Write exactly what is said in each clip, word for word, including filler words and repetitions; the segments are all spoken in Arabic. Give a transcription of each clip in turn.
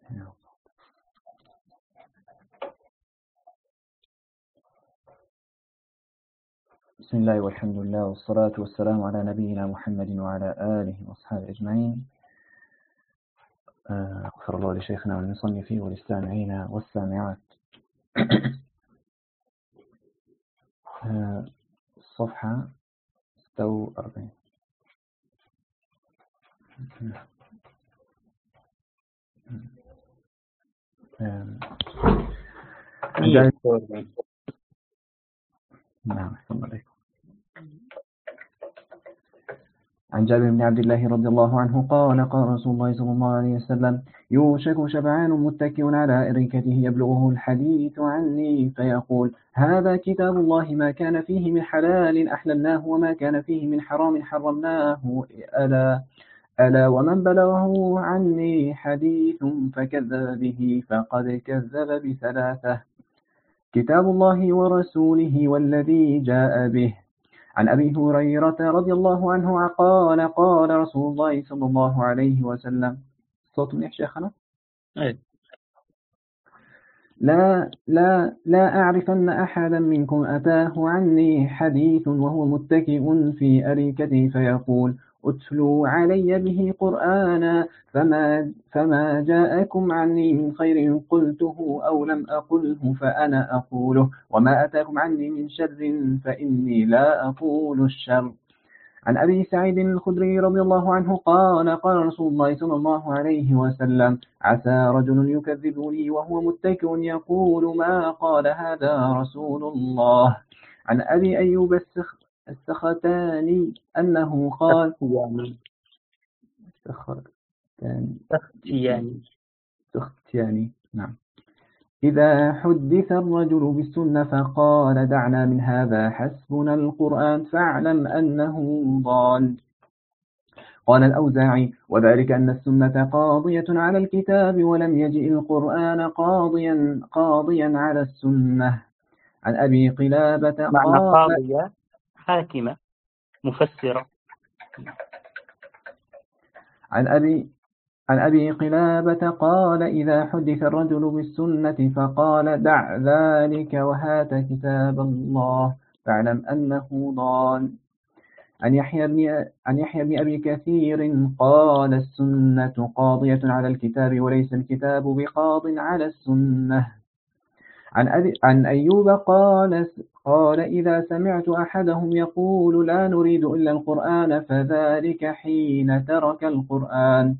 بسم الله والحمد لله والصلاة والسلام على نبينا محمد وعلى آله وأصحابه أجمعين. أغفر الله لشيخنا والمصنف والسامعين والسامعات. الصفحة ستة وأربعين. نعم عليكم. عن جابر بن عبد الله رضي الله عنه قال قال رسول الله صلى الله عليه وسلم: يوشك شبعان متكئ على أريكته يبلغه الحديث عني فيقول: هذا كتاب الله، ما كان فيه من حلال أحللناه وما كان فيه من حرام حرمناه، ألا ألا ومن بلغه عني حديث فكذب به فقد كذب بثلاثة: كتاب الله ورسوله والذي جاء به. عن أبي هريرة رضي الله عنه قال قال رسول الله صلى الله عليه وسلم: صوت منيح شيخنا؟ أي. لا لا لا أعرفن أحدا منكم أتاه عني حديث وهو متكئ في أريكته فيقول: اتلوا علي به قرآنا، فما, فما جاءكم عني من خير قلته أو لم أقله فأنا أقوله، وما أتاكم عني من شر فإني لا أقول الشر. عن أبي سعيد الخدري رضي الله عنه قال قال رسول الله صلى الله عليه وسلم: عسى رجل يكذبني وهو متكئ يقول: ما قال هذا رسول الله. عن أبي أيوب السخ السختاني أنه قال يعني السختاني يعني السختاني نعم: إذا حدث الرجل بالسنة فقال: دعنا من هذا حسبنا القرآن، فاعلم أنه ضال. قال الأوزاعي: وذلك أن السنة قاضية على الكتاب ولم يجئ القرآن قاضيا قاضيا على السنة. عن أبي قلابة معنى قال: قاضية حاكمة مفسرة. عن أبي عن أبي قلابة قال: إذا حدث الرجل بالسنة فقال: دع ذلك وهات كتاب الله، فاعلم أنه ضال. عن يحيى بن عن يحيى بن أبي كثير قال: السنة قاضية على الكتاب وليس الكتاب بقاض على السنة. عن أبي عن أيوب قال قال: إذا سمعت أحدهم يقول: لا نريد إلا القرآن، فذلك حين ترك القرآن.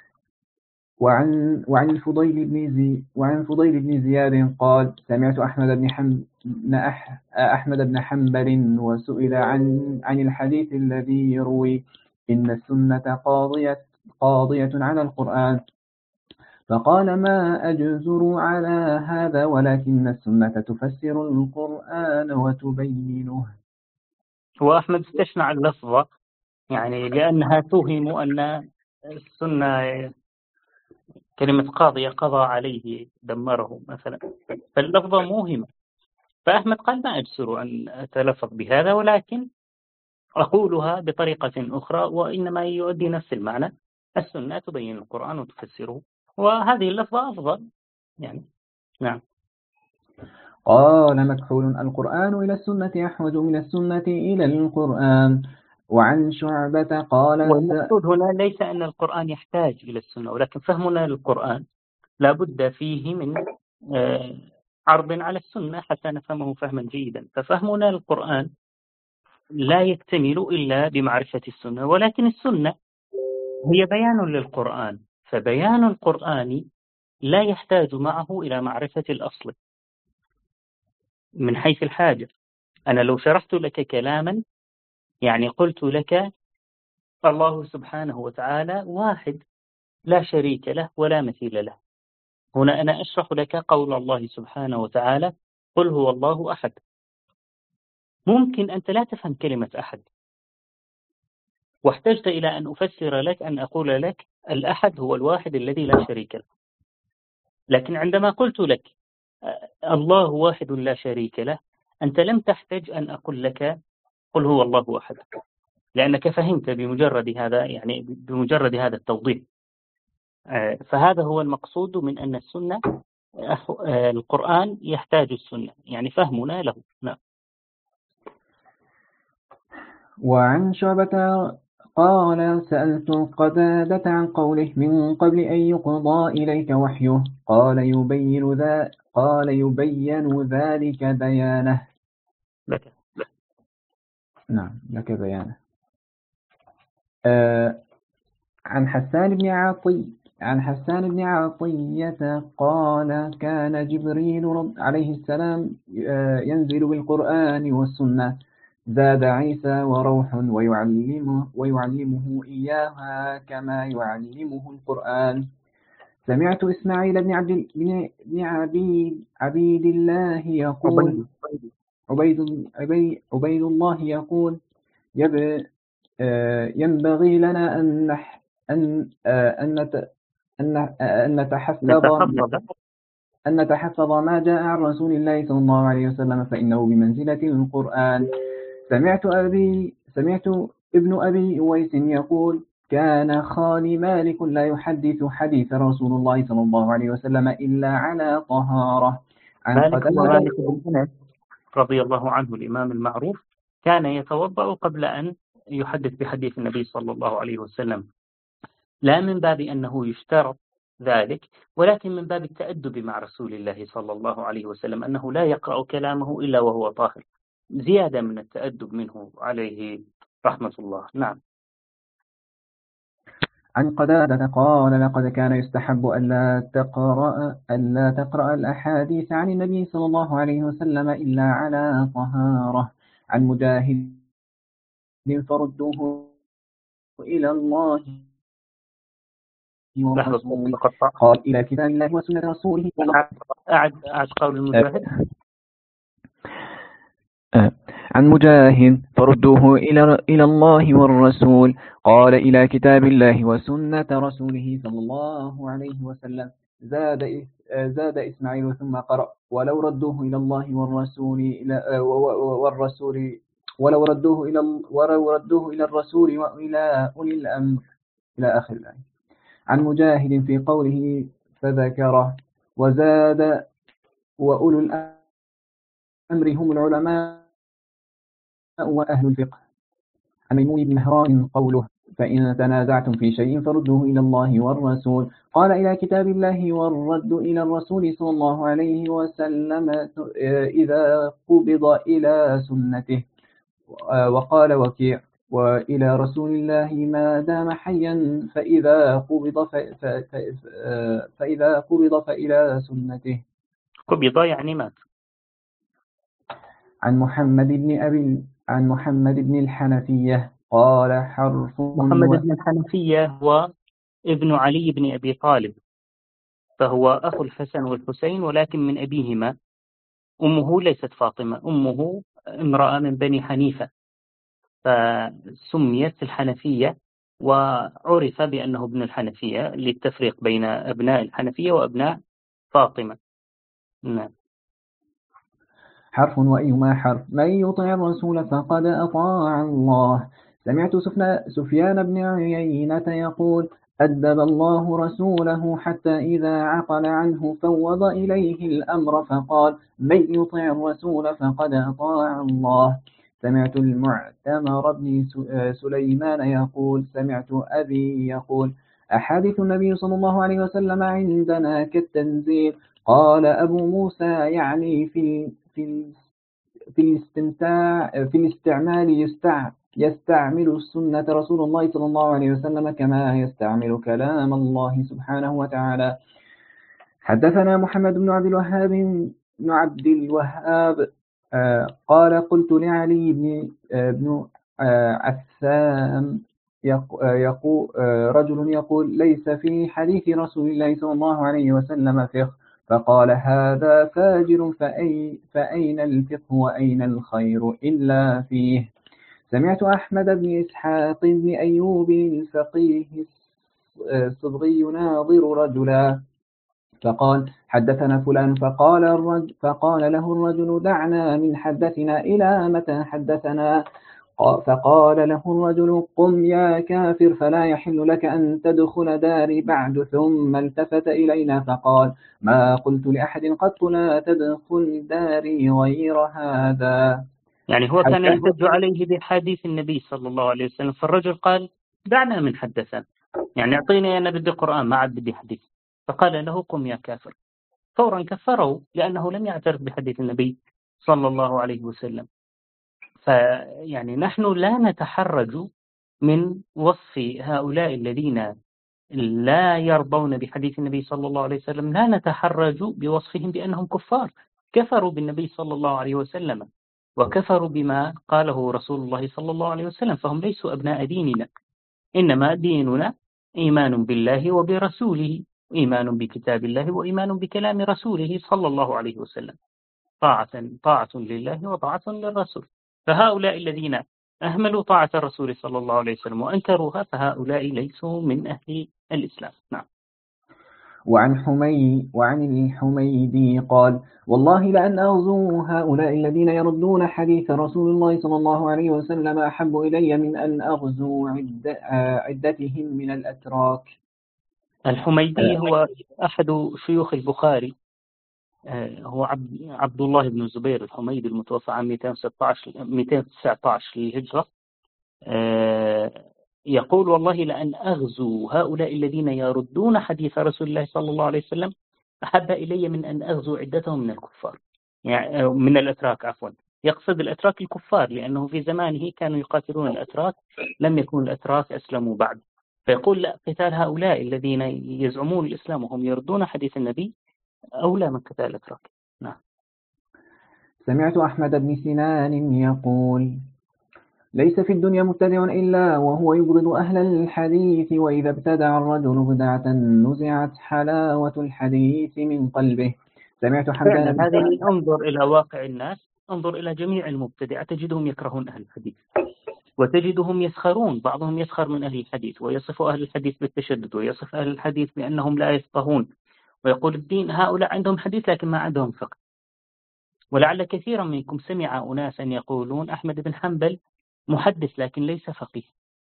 وعن وعن الفضيل بن زي وعن الفضيل بن زياد قال: سمعت أحمد بن حم أح أحمد بن حنبل وسئل عن عن الحديث الذي يروي إن السنة قاضية قاضية على القرآن، فقال: ما أجزر على هذا، ولكن السنة تفسر القرآن وتبينه. هو أحمد استشنع اللفظة يعني لأنها توهم أن السنة كلمة قاضية قضى عليه دمره مثلا، فاللفظة موهمة. فأحمد قال: ما أجسر أن أتلفظ بهذا، ولكن أقولها بطريقة أخرى وإنما يؤدي نفس المعنى. السنة تبين القرآن وتفسره، وهذه اللفظة أفضل يعني. نعم. قال مكحول: القرآن إلى السنة أحوج من السنة إلى القرآن. وعن شعبة قال: والمقصود هنا ليس أن القرآن يحتاج إلى السنة، ولكن فهمنا للقرآن لا بد فيه من عرض على السنة حتى نفهمه فهما جيدا. ففهمنا للقرآن لا يكتمل إلا بمعرفة السنة، ولكن السنة هي بيان للقرآن، فبيان القرآن لا يحتاج معه إلى معرفة الأصل من حيث الحاجة. أنا لو شرحت لك كلاما، يعني قلت لك الله سبحانه وتعالى واحد لا شريك له ولا مثيل له، هنا أنا أشرح لك قول الله سبحانه وتعالى: قل هو الله أحد. ممكن أنت لا تفهم كلمة أحد، واحتجت إلى أن أفسر لك أن أقول لك الأحد هو الواحد الذي لا شريك له. لكن عندما قلت لك الله واحد لا شريك له، أنت لم تحتج أن أقول لك قل هو الله أحد، لأنك فهمت بمجرد هذا، يعني بمجرد هذا التوضيح. فهذا هو المقصود من أن السنة القرآن يحتاج السنة، يعني فهمنا له. نعم. وعن شعبة قال سألت قتادة عن قوله من قبل أن يقضى إليك وحيه قال يبين ذا قال يبين ذلك بيانه. لك. نعم لك بيانه. آه عن حسان بن عطي عن حسان بن عطية قال كان جبريل عليه السلام ينزل بالقرآن والسنة زاد عيسى وروح ويعلمه, ويعلمه إياها كما يعلمه القرآن. سمعت إسماعيل بن عبد بن عبيد, عبيد الله يقول عبيد, عبيد, عبيد الله يقول يب ينبغي لنا أن نح أن أن أن نتحفظ أن نتحفظ ما جاء عن رسول الله صلى الله عليه وسلم فإنه بمنزلة القرآن. سمعت أبي سمعت ابن أبي أويس يقول كان خالي مالك لا يحدث حديث رسول الله صلى الله عليه وسلم إلا على طهارة. عن مالك مالك بن أنس رضي الله عنه الإمام المعروف كان يتوضأ قبل أن يحدث بحديث النبي صلى الله عليه وسلم، لا من باب أنه يشترط ذلك، ولكن من باب التأدب مع رسول الله صلى الله عليه وسلم، أنه لا يقرأ كلامه إلا وهو طاهر، زيادة من التأدب منه عليه رحمة الله. نعم. عن قتادة قال لقد كان يستحب ألا تقرأ, ألا تقرأ الأحاديث عن النبي صلى الله عليه وسلم إلا على طهارة. عن مجاهد فردوه إلى الله ورسوله قال إلى كتاب الله وسنة رسوله. أعد أعد قول المجاهد. عن مجاهد فردوه إلى إلى الله والرسول قال إلى كتاب الله وسنة رسوله صلى الله عليه وسلم. زاد زاد إسماعيل ثم قرأ ولو ردوه إلى الله والرسول إلى والرسول ولو ردوه إلى ولو ردوه إلى الرسول وإلى أولي الأمر إلى آخر الآية. عن مجاهد في قوله فذكره وزاد وأولو الأمر هم العلماء وأهل الفقه. عن ميمون بن مهران قوله فإن تنازعتم في شيء فردوه إلى الله والرسول قال إلى كتاب الله والرد إلى الرسول صلى الله عليه وسلم إذا قبض إلى سنته. وقال وكيع وإلى رسول الله ما دام حيا فإذا قبض ف... ف... ف... فإذا قبض فإلى سنته. قبض يعني مات. عن محمد بن أبي عن محمد بن الحنفية قال حرف. محمد بن الحنفية هو ابن علي بن أبي طالب، فهو أخو الحسن والحسين ولكن من أبيهما. أمه ليست فاطمة، أمه امرأة من بني حنيفة، فسميت الحنفية وعرف بأنه ابن الحنفية للتفريق بين أبناء الحنفية وأبناء فاطمة. نعم. حرف وأيما حرف من يطع الرسول فقد أطاع الله. سمعت سفيان بن عيينة يقول أدب الله رسوله حتى إذا عقل عنه فوض إليه الأمر فقال من يطع الرسول فقد أطاع الله. سمعت المعتمر بن سليمان يقول سمعت أبي يقول أحاديث النبي صلى الله عليه وسلم عندنا كالتنزيل. قال أبو موسى يعني في في في الاستمتاع في الاستعمال يستع يستعمل السنة رسول الله صلى الله عليه وسلم كما يستعمل كلام الله سبحانه وتعالى. حدثنا محمد بن عبد الوهاب بن عبد الوهاب قال قلت لعلي بن بن عثام يقول رجل يقول ليس في حديث رسول الله صلى الله عليه وسلم فقه، فقال هذا فاجر فأي فأين الفقه وأين الخير إلا فيه. سمعت أحمد بن إسحاق بن أيوب الفقيه الصبغي يناظر رجلا فقال حدثنا فلان فقال, الرجل فقال له الرجل دعنا من حدثنا إلى متى حدثنا؟ فقال له الرجل قم يا كافر فلا يحل لك أن تدخل داري بعد. ثم التفت إلينا فقال ما قلت لأحد قط لا تدخل داري غير هذا. يعني هو كان يحتج عليه بحديث النبي صلى الله عليه وسلم، فالرجل قال دعنا من حدثنا، يعني اعطيني أنا بدي قرآن ما عاد بدي حديث. فقال له قم يا كافر، فورا كفره لأنه لم يعترف بحديث النبي صلى الله عليه وسلم. فيعني نحن لا نتحرج من وصف هؤلاء الذين لا يرضون بحديث النبي صلى الله عليه وسلم، لا نتحرج بوصفهم بأنهم كفار، كفروا بالنبي صلى الله عليه وسلم وكفروا بما قاله رسول الله صلى الله عليه وسلم، فهم ليسوا أبناء ديننا، إنما ديننا إيمان بالله وبرسوله، إيمان بكتاب الله وإيمان بكلام رسوله صلى الله عليه وسلم، طاعة طاعة لله وطاعة للرسول. فهؤلاء الذين أهملوا طاعة الرسول صلى الله عليه وسلم وأنكروها فهؤلاء ليسوا من أهل الإسلام. نعم. وعن حمي وعن الحميدي قال والله لأن أغزو هؤلاء الذين يردون حديث رسول الله صلى الله عليه وسلم أحب إلي من أن أغزو عد عدتهم من الأتراك. الحميدي هو أحد شيوخ البخاري، هو عبد الله بن الزبير الحميدي المتوفى عام مئتين وتسعة عشر للهجرة. يقول والله لأن أغزو هؤلاء الذين يردون حديث رسول الله صلى الله عليه وسلم أحب إلي من أن أغزو عدتهم من الكفار، يعني من الأتراك عفوا، يقصد الأتراك الكفار لأنه في زمانه كانوا يقاتلون الأتراك، لم يكن الأتراك أسلموا بعد، فيقول لا، قتال هؤلاء الذين يزعمون الإسلام وهم يردون حديث النبي أولى من قتال الأتراك. نعم. سمعت أحمد بن سنان يقول ليس في الدنيا مبتدع إلا وهو يبغض أهل الحديث، وإذا ابتدع الرجل بدعة نزعت حلاوة الحديث من قلبه. سمعت حمدان. هذه انظر إلى واقع الناس، انظر إلى جميع المبتدعة تجدهم يكرهون أهل الحديث، وتجدهم يسخرون، بعضهم يسخر من أهل الحديث ويصف أهل الحديث بالتشدد ويصف أهل الحديث بأنهم لا يفقهون، ويقول الدين هؤلاء عندهم حديث لكن ما عندهم فقه. ولعل كثيرا منكم سمع أناسا يقولون أحمد بن حنبل محدث لكن ليس فقيه.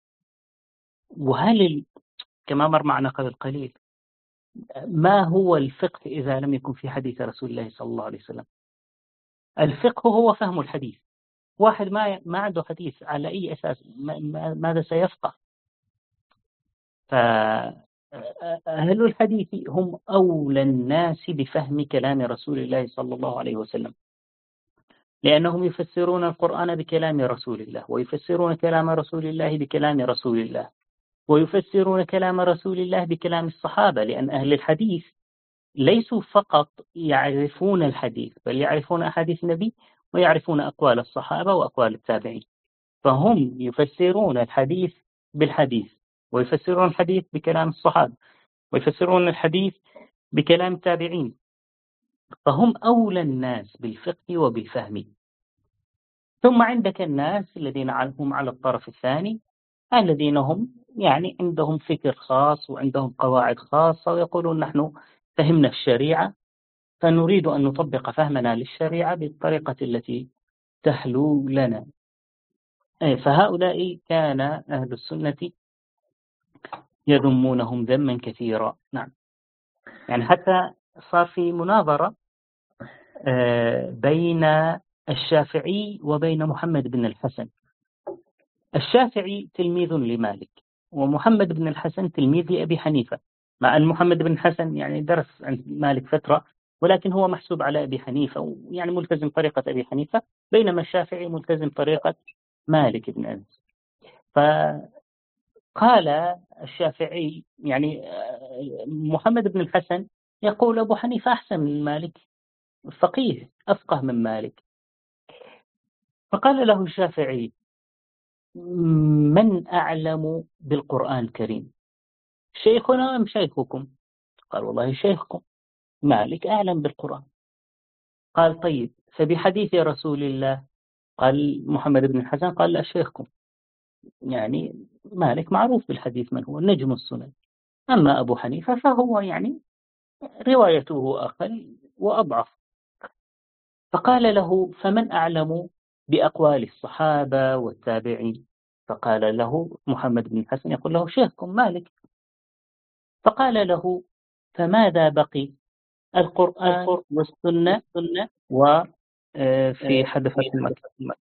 وهل ال... كما مر معنا قبل قليل، ما هو الفقه إذا لم يكن في حديث رسول الله صلى الله عليه وسلم؟ الفقه هو فهم الحديث. واحد ما ما عنده حديث على أي أساس ما... ماذا سيفقه؟ فأهل الحديث هم أولى الناس بفهم كلام رسول الله صلى الله عليه وسلم، لأنهم يفسرون القرآن بكلام رسول الله، ويفسرون كلام رسول الله بكلام رسول الله، ويفسرون كلام رسول الله بكلام الصحابة، لأن أهل الحديث ليسوا فقط يعرفون الحديث بل يعرفون أحاديث النبي ويعرفون أقوال الصحابة وأقوال التابعين، فهم يفسرون الحديث بالحديث، ويفسرون الحديث بكلام الصحابة، ويفسرون الحديث بكلام التابعين، فهم أولى الناس بالفقه وبالفهم. ثم عندك الناس الذين هم على الطرف الثاني، الذين هم يعني عندهم فكر خاص وعندهم قواعد خاصة، ويقولون نحن فهمنا الشريعة فنريد أن نطبق فهمنا للشريعة بالطريقة التي تحلو لنا. فهؤلاء كان أهل السنة يذمونهم ذما كثيرا. نعم. يعني حتى صار في مناظرة بين الشافعي وبين محمد بن الحسن. الشافعي تلميذ لمالك، ومحمد بن الحسن تلميذ لأبي حنيفة، مع أن محمد بن الحسن يعني درس عند مالك فترة، ولكن هو محسوب على أبي حنيفة ويعني ملتزم طريقة أبي حنيفة، بينما الشافعي ملتزم طريقة مالك بن أنس. فقال الشافعي يعني محمد بن الحسن يقول أبو حنيفة أحسن من مالك، فقيه أفقه من مالك. فقال له الشافعي من أعلم بالقرآن الكريم، شيخنا أم شيخكم؟ قال والله شيخكم، مالك أعلم بالقرآن. قال طيب فبحديث رسول الله؟ قال محمد بن الحسن قال لا شيخكم، يعني مالك معروف بالحديث من هو نجم السنن، أما أبو حنيفة فهو يعني روايته أقل وأضعف. فقال له فمن أعلم بأقوال الصحابة والتابعين. فقال له محمد بن الحسن يقول له شيخكم مالك، فقال له فماذا بقي؟ القرآن والسنة وفي حدث المكة.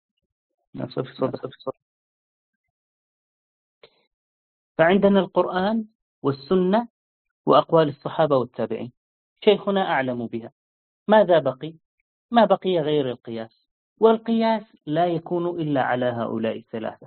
فعندنا القرآن والسنة وأقوال الصحابة والتابعين، شيخنا أعلم بها. ماذا بقي؟ ما بقي غير القياس، والقياس لا يكون إلا على هؤلاء الثلاثة.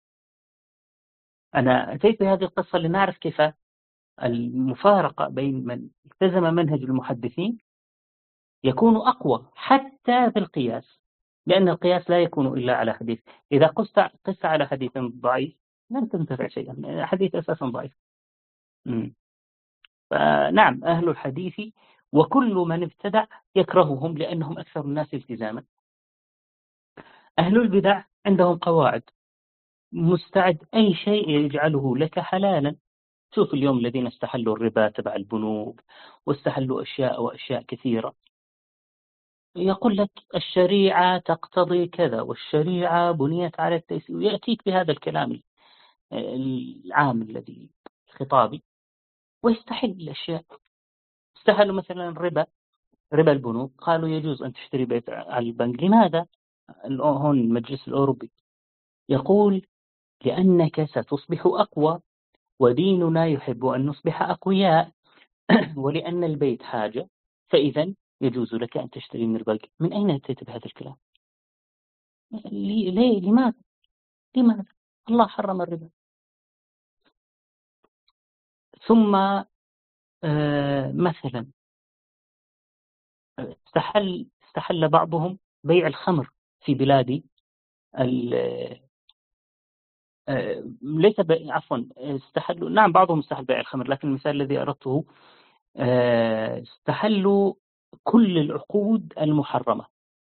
أنا أتيت بهذه القصة لنعرف كيف المفارقة بين من التزم منهج المحدثين يكون أقوى حتى في القياس، لأن القياس لا يكون إلا على حديث. إذا قست قست على حديث ضعيف لن تنتفع شيئا، حديث أساسا ضعيف. م. فنعم أهل الحديث وكل من ابتدع يكرههم لأنهم أكثر الناس التزاما. أهل البدع عندهم قواعد، مستعد أي شيء يجعله لك حلالا. شوف اليوم الذين استحلوا الربا تبع البنوك واستحلوا أشياء وأشياء كثيرة، يقول لك الشريعة تقتضي كذا والشريعة بنيت على التيسير، ويأتيك بهذا الكلام العام الذي خطابي ويستحل الأشياء. استحلوا مثلا الربا، ربا البنوك، قالوا يجوز أن تشتري بيت على البنك. لماذا؟ هون المجلس الأوروبي يقول لأنك ستصبح أقوى وديننا يحب أن نصبح أقوياء ولأن البيت حاجة، فإذا يجوز لك أن تشتري من البنك. من أين أتيت بهذا الكلام؟ ليه؟ ليه؟ لماذا؟ لماذا؟ الله حرم الربا. ثم آه مثلا استحل استحل بعضهم بيع الخمر في بلاد آه ليس عفوا استحلوا، نعم بعضهم استحل بيع الخمر، لكن المثال الذي أردته آه استحلوا كل العقود المحرمة.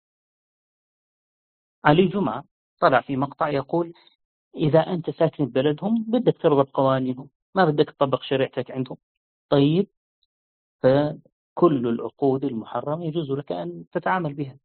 علي جمعة طلع في مقطع يقول إذا أنت ساكن ببلدهم بدك ترضى بقوانينهم، ما بدك تطبق شريعتك عندهم. طيب، فكل العقود المحرمة يجوز لك أن تتعامل بها.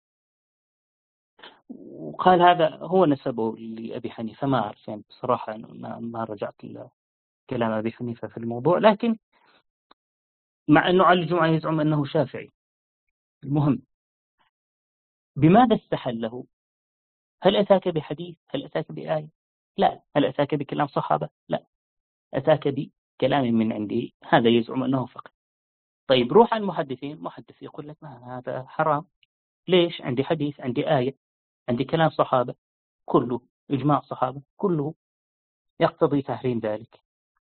وقال هذا هو نسبه لأبي حنيفة، ما أعرف يعني بصراحة ما, ما رجعت إلى كلام أبي حنيفة في الموضوع، لكن مع أنه علي الجمعة يزعم أنه شافعي. المهم بماذا استحله؟ هل أتاك بحديث؟ هل أتاك بآية؟ لا. هل أتاك بكلام صحابة؟ لا. أتاك بكلام من عندي، هذا يزعم أنه فقه. طيب روح عن المحدثين، محدث يقول لك ما هذا حرام. ليش؟ عندي حديث، عندي آية، عندي كلام صحابة، كله إجماع صحابة، كله يقتضي تحريم ذلك.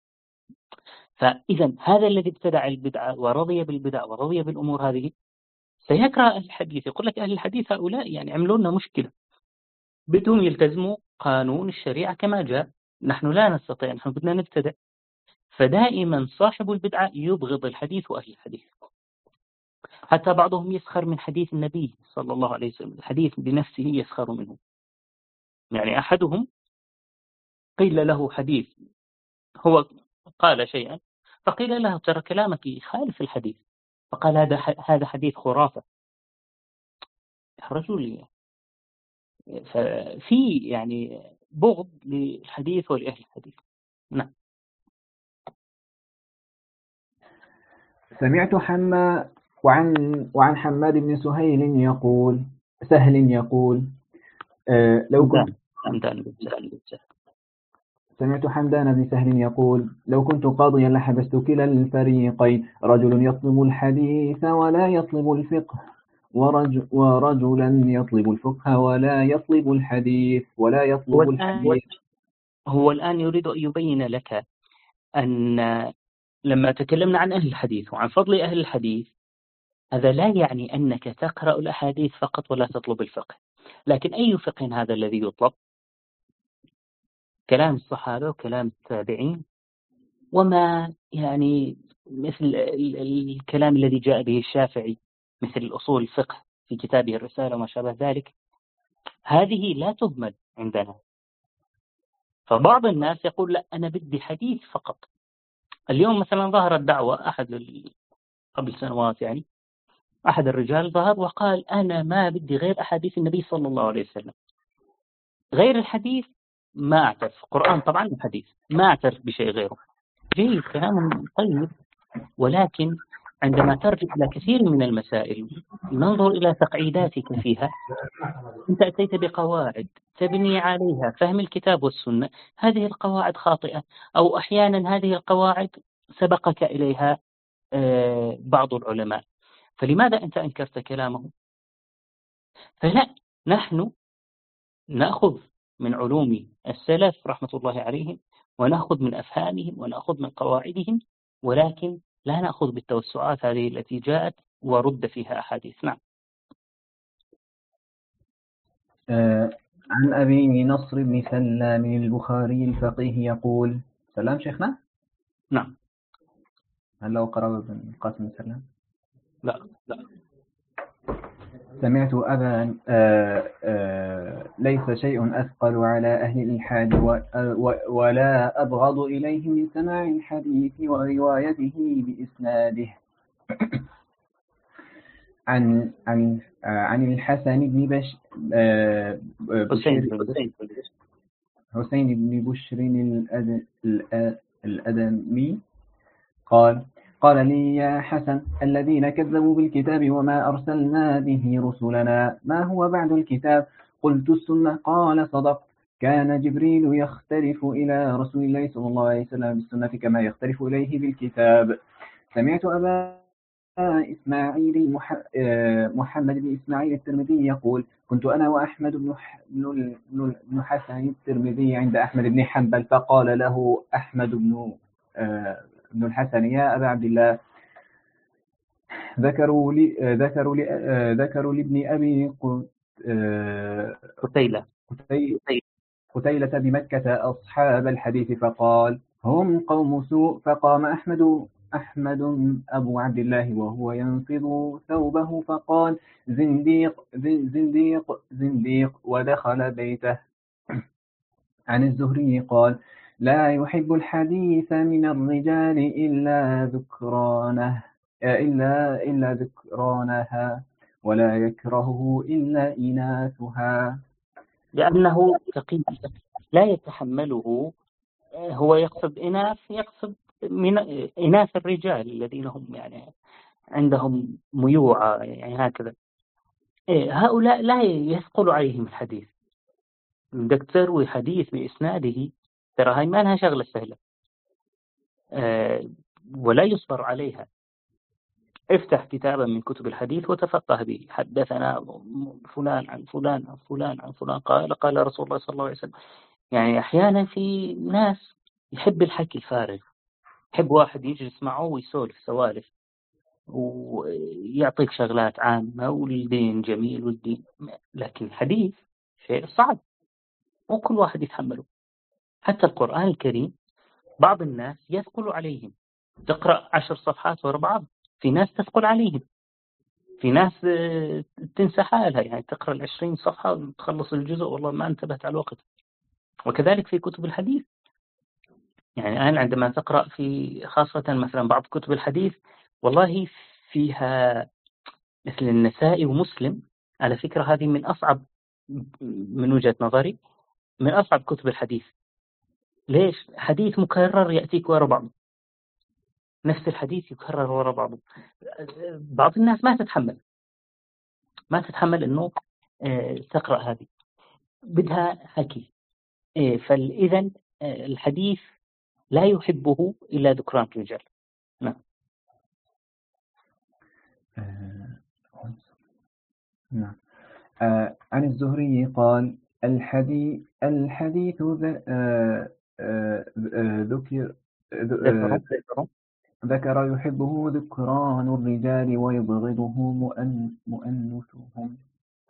فإذا هذا الذي ابتدع البدعة ورضي بالبدع ورضي بالأمور هذه سيكره أهل الحديث. يقول لك أهل الحديث هؤلاء يعني عملوا لنا مشكلة، بدهم يلتزموا قانون الشريعة كما جاء، نحن لا نستطيع، نحن بدنا نبتدع. فدائما صاحب البدعة يبغض الحديث وأهل الحديث. حتى بعضهم يسخر من حديث النبي صلى الله عليه وسلم، الحديث بنفسه يسخر منه. يعني أحدهم قيل له حديث، هو قال شيئا فقيل له ترى كلامك يخالف الحديث، فقال هذا هذا حديث خرافة. رجل ففي يعني بغض للحديث ولأهل الحديث. نعم. سمعت حما وعن وعن حماد بن سهيل يقول سهل يقول آه لو كنت سمعت حمدان بن سهل يقول لو كنت قاضيا لحبست كلا الفريقين، رجل يطلب الحديث ولا يطلب الفقه، ورجل ورجلا يطلب الفقه ولا يطلب الحديث ولا يطلب الحديث. هو الآن يريد أن يبين لك أن لما تكلمنا عن أهل الحديث وعن فضل أهل الحديث، هذا لا يعني أنك تقرأ الأحاديث فقط ولا تطلب الفقه. لكن أي فقه هذا الذي يطلب؟ كلام الصحابة وكلام التابعين، وما يعني مثل الكلام الذي جاء به الشافعي مثل الأصول الفقه في كتابه الرسالة وما شابه ذلك، هذه لا تهمل عندنا. فبعض الناس يقول لا أنا بدي حديث فقط. اليوم مثلا ظهرت دعوة أحد قبل سنوات، يعني أحد الرجال ظهر وقال أنا ما بدي غير أحاديث النبي صلى الله عليه وسلم. غير الحديث ما أعترف، القرآن طبعا الحديث ما أعترف بشيء غيره. جيد، كلام طيب، ولكن عندما ترجع إلى كثير من المسائل ننظر إلى تقعيداتك فيها. أنت أتيت بقواعد تبني عليها فهم الكتاب والسنة، هذه القواعد خاطئة، أو أحيانا هذه القواعد سبقك إليها بعض العلماء، فلماذا أنت أنكرت كلامه؟ فلا، نحن نأخذ من علوم السلف رحمة الله عليهم، ونأخذ من أفهامهم، ونأخذ من قواعدهم، ولكن لا نأخذ بالتوسعات هذه التي جاءت ورد فيها أحاديث. نعم. آه عن أبي نصر بن سلام البخاري الفقيه يقول: سلام شيخنا. نعم. هل لو قرأ بن قاسم سلام؟ لا لا. سمعت أبا آه آه ليس شيء أثقل على أهل الإلحاد ولا أبغض إليه من سماع الحديث وروايته بإسناده. عن عن عن الحسن بن بش حسين حسين بن بشر الأدمي قال: قال لي: يا حسن، الذين كذبوا بالكتاب وما أرسلنا به رسلنا ما هو بعد الكتاب؟ قلت: السنة. قال: صدقت، كان جبريل يختلف إلى رسول الله صلى الله عليه وسلم بالسنة كما يختلف إليه بالكتاب. سمعت أبا إسماعيل محمد بن إسماعيل الترمذي يقول: كنت أنا وأحمد بن حسن الترمذي عند أحمد بن حنبل، فقال له أحمد بن ابن الحسن: يا أبا عبد الله، ذكروا لي ذكروا لي ذكروا لابن أبي قتيلة قتيلة بمكة أصحاب الحديث، فقال: هم قوم سوء. فقام أحمد أحمد أبو عبد الله وهو ينفض ثوبه فقال: زنديق زنديق زنديق، ودخل بيته. عن الزهري قال: لا يحب الحديث من الرجال إلا ذكرانه إلا إلا ذكرانها، ولا يكرهه إلا إناثها. لأنه ثقيل لا يتحمله. هو يقصد إناث، يقصد من إناث الرجال الذين هم يعني عندهم ميوعة يعني هكذا. هؤلاء لا يثقل عليهم الحديث. بدك تروي حديث بإسناده، ترى هاي ما لها شغلة سهلة أه ولا يصبر عليها. افتح كتابا من كتب الحديث وتفقه به. حدثنا فلان عن فلان عن فلان عن فلان قال قال رسول الله صلى الله عليه وسلم. يعني أحيانا في ناس يحب الحكي الفارغ، يحب واحد يجلس معه ويسولف سوالف ويعطيك شغلات عامة والدين جميل والدين، لكن حديث شيء صعب وكل واحد يتحمله. حتى القرآن الكريم بعض الناس يثقل عليهم. تقرأ عشر صفحات ورا بعض، في ناس تثقل عليهم، في ناس تنسى حالها، يعني تقرأ العشرين صفحة وتخلص الجزء والله ما انتبهت على الوقت. وكذلك في كتب الحديث. يعني الآن عندما تقرأ في خاصة مثلا بعض كتب الحديث والله فيها مثل النسائي ومسلم، على فكرة هذه من أصعب من وجهة نظري من أصعب كتب الحديث. ليش؟ حديث مكرر يأتيك وراء بعض، نفس الحديث يكرر وراء بعض. بعض الناس ما تتحمل ما تتحمل إنه تقرأ هذه، بدها حكي. فإذا الحديث لا يحبه إلا ذكران الرجال. نعم. نعم. آه عن الزهري قال: الحديث الحديث ذكر ذكر يحبه ذكران الرجال ويبغضه مؤنثهم.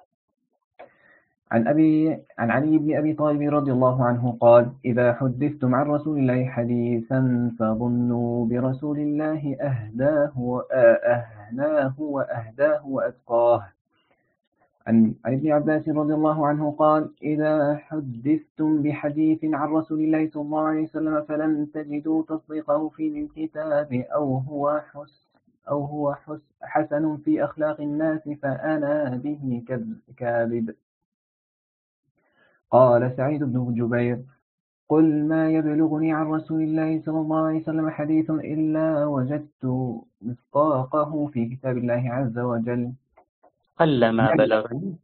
عن أبي عن علي بن أبي طالب رضي الله عنه قال: إذا حدثتم عن رسول الله حديثا فظنوا برسول الله أهداه وأهناه وأهداه وأتقاه. عن ابن عباس رضي الله عنه قال: إذا حدثتم بحديث عن رسول الله صلى الله عليه وسلم فلم تجدوا تصديقه في الكتاب أو هو حس أو هو حس حسن في أخلاق الناس فأنا به كاذب. قال سعيد بن جبير: قل ما يبلغني عن رسول الله صلى الله عليه وسلم حديث إلا وجدت مصداقه في كتاب الله عز وجل. قل ما يعني بلغني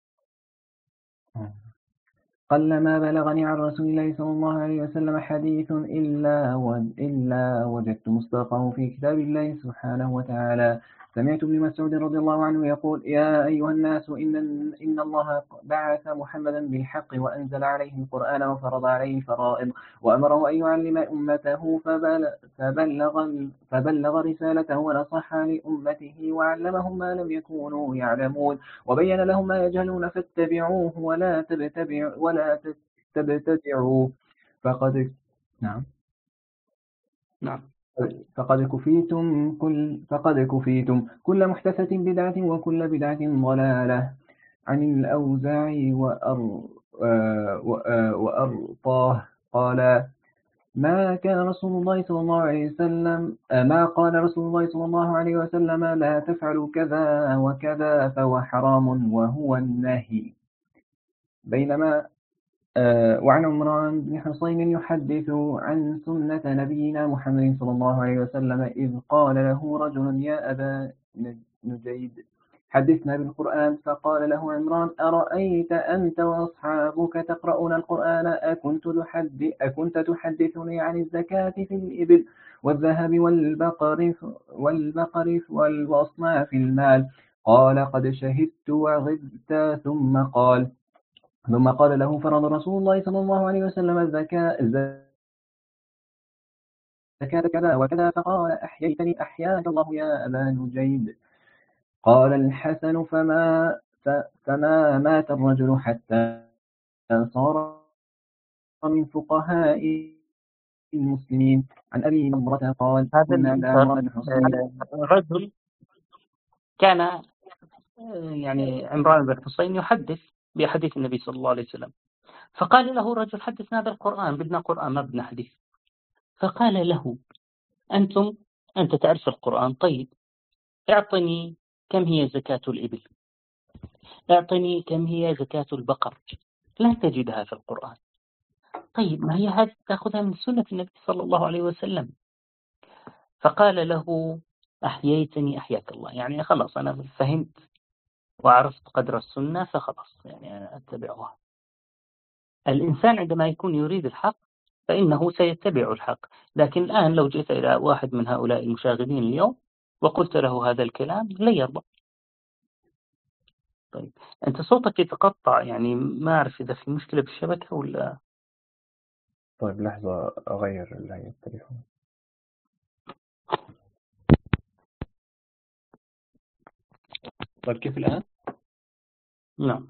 قل ما بلغني عن رسول الله صلى الله عليه وسلم حديث إلا إلا وجدت مصداقه في كتاب الله سبحانه وتعالى. سمعت ابن مسعود رضي الله عنه يقول: يا أيها الناس، إن, إن الله بعث محمدا بالحق وأنزل عليه القرآن وفرض عليه الفرائض وأمره أن يعلم أمته فبلغ, فبلغ رسالته ونصح لأمته وعلمهم ما لم يكونوا يعلمون وبين لهم ما يجهلون فاتبعوه ولا تبتدعوا ولا تبتدعوا فقد نعم نعم فقد كفيتم كل فقد كفيتم كل محدثة بدعة وكل بدعة ضلالة. عن الأوزاعي وأر وأرطاه قال: ما كان رسول الله صلى الله عليه وسلم ما قال رسول الله صلى الله عليه وسلم لا تفعلوا كذا وكذا فهو حرام وهو النهي. بينما آه وعن عمران بن حسين يحدث عن سنة نبينا محمد صلى الله عليه وسلم إذ قال له رجل: يا أبا نجيد حدثنا بالقرآن. فقال له عمران: أرأيت أنت وأصحابك تقرؤون القرآن أكنت, تحدث أكنت تحدثني عن الزكاة في الإبل والذهب والبقر والبقر والأصناف المال؟ قال: قد شهدت وغبت. ثم قال ثم قال له: فرض رسول الله صلى الله عليه وسلم الزكاة الزكاة كذا وكذا. فقال: أحييتني أحياك الله يا أبا نجيد. قال الحسن: فما, فما مات الرجل حتى صار من فقهاء المسلمين. عن أبي نضرة قال: هذا كنا عند عمران بن حسين. الرجل كان يعني عمران بن حسين يحدث بحديث النبي صلى الله عليه وسلم، فقال له رجل: حدثنا هذا القرآن، بدنا قرآن ما بدنا حديث. فقال له: أنتم أنت تعرف القرآن، طيب اعطني كم هي زكاة الإبل، اعطني كم هي زكاة البقر، لا تجدها في القرآن. طيب ما هي هذه تأخذها من سنة النبي صلى الله عليه وسلم. فقال له: أحييتني أحياك الله، يعني خلاص أنا فهمت وعرفت قدر السنة فخلاص يعني أنا أتبعها. الإنسان عندما يكون يريد الحق فإنه سيتبع الحق. لكن الآن لو جئت إلى واحد من هؤلاء المشاغبين اليوم وقلت له هذا الكلام لا يرضى. طيب أنت صوتك يتقطع، يعني ما أعرف إذا في مشكلة بالشبكة ولا. طيب لحظة أغير التليفون. طيب كيف الآن؟ نعم.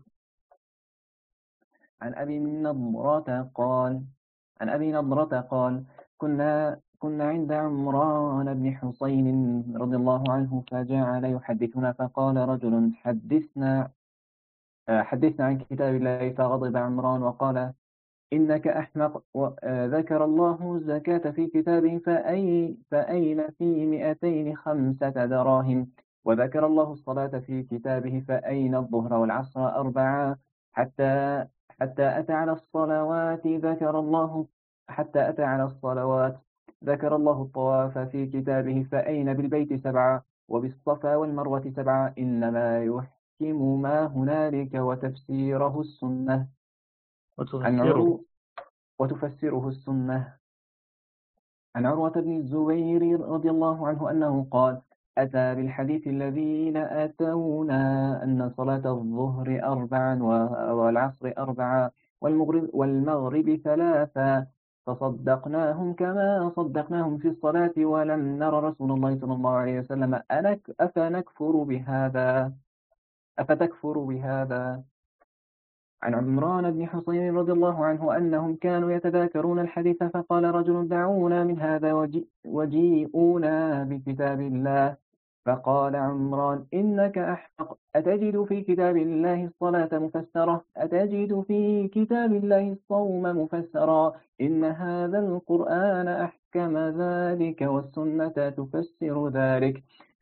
عن أبي نضرة قال عن أبي نضرة قال: كنا كنا عند عمران بن حسين رضي الله عنه فجعل يحدثنا. فقال رجل: حدثنا حدثنا عن كتاب الله. فغضب عمران وقال: إنك أحمق. وذكر الله الزكاة في كتابه فأي فأين في مئتين خمسة دراهم. وذكر الله الصلاة في كتابه فأين الظهر والعصر أربعة. حتى حتى أتى على الصلوات ذكر الله حتى أتى على الصلوات ذكر الله الطواف في كتابه فأين بالبيت سبعة وبالصفا والمروة سبعة. إنما يحكم ما هنالك وتفسيره السنة. عن عروة وتفسره السنة. عن عروة بن الزبير رضي الله عنه أنه قال: أتى بالحديث الذين أتونا أن صلاة الظهر أربعا والعصر أربعا والمغرب, والمغرب ثلاثا، فصدقناهم كما صدقناهم في الصلاة ولم نر رسول الله صلى الله عليه وسلم. أفنكفر بهذا أفتكفر بهذا. عن عمران بن حسين رضي الله عنه أنهم كانوا يتذاكرون الحديث فقال رجل: دعونا من هذا وجيئونا بكتاب الله. فقال عمران: إنك أحمق، أتجد في كتاب الله الصلاة مفسرة؟ أتجد في كتاب الله الصوم مفسرا؟ إن هذا القرآن أحكم ذلك والسنة تفسر ذلك.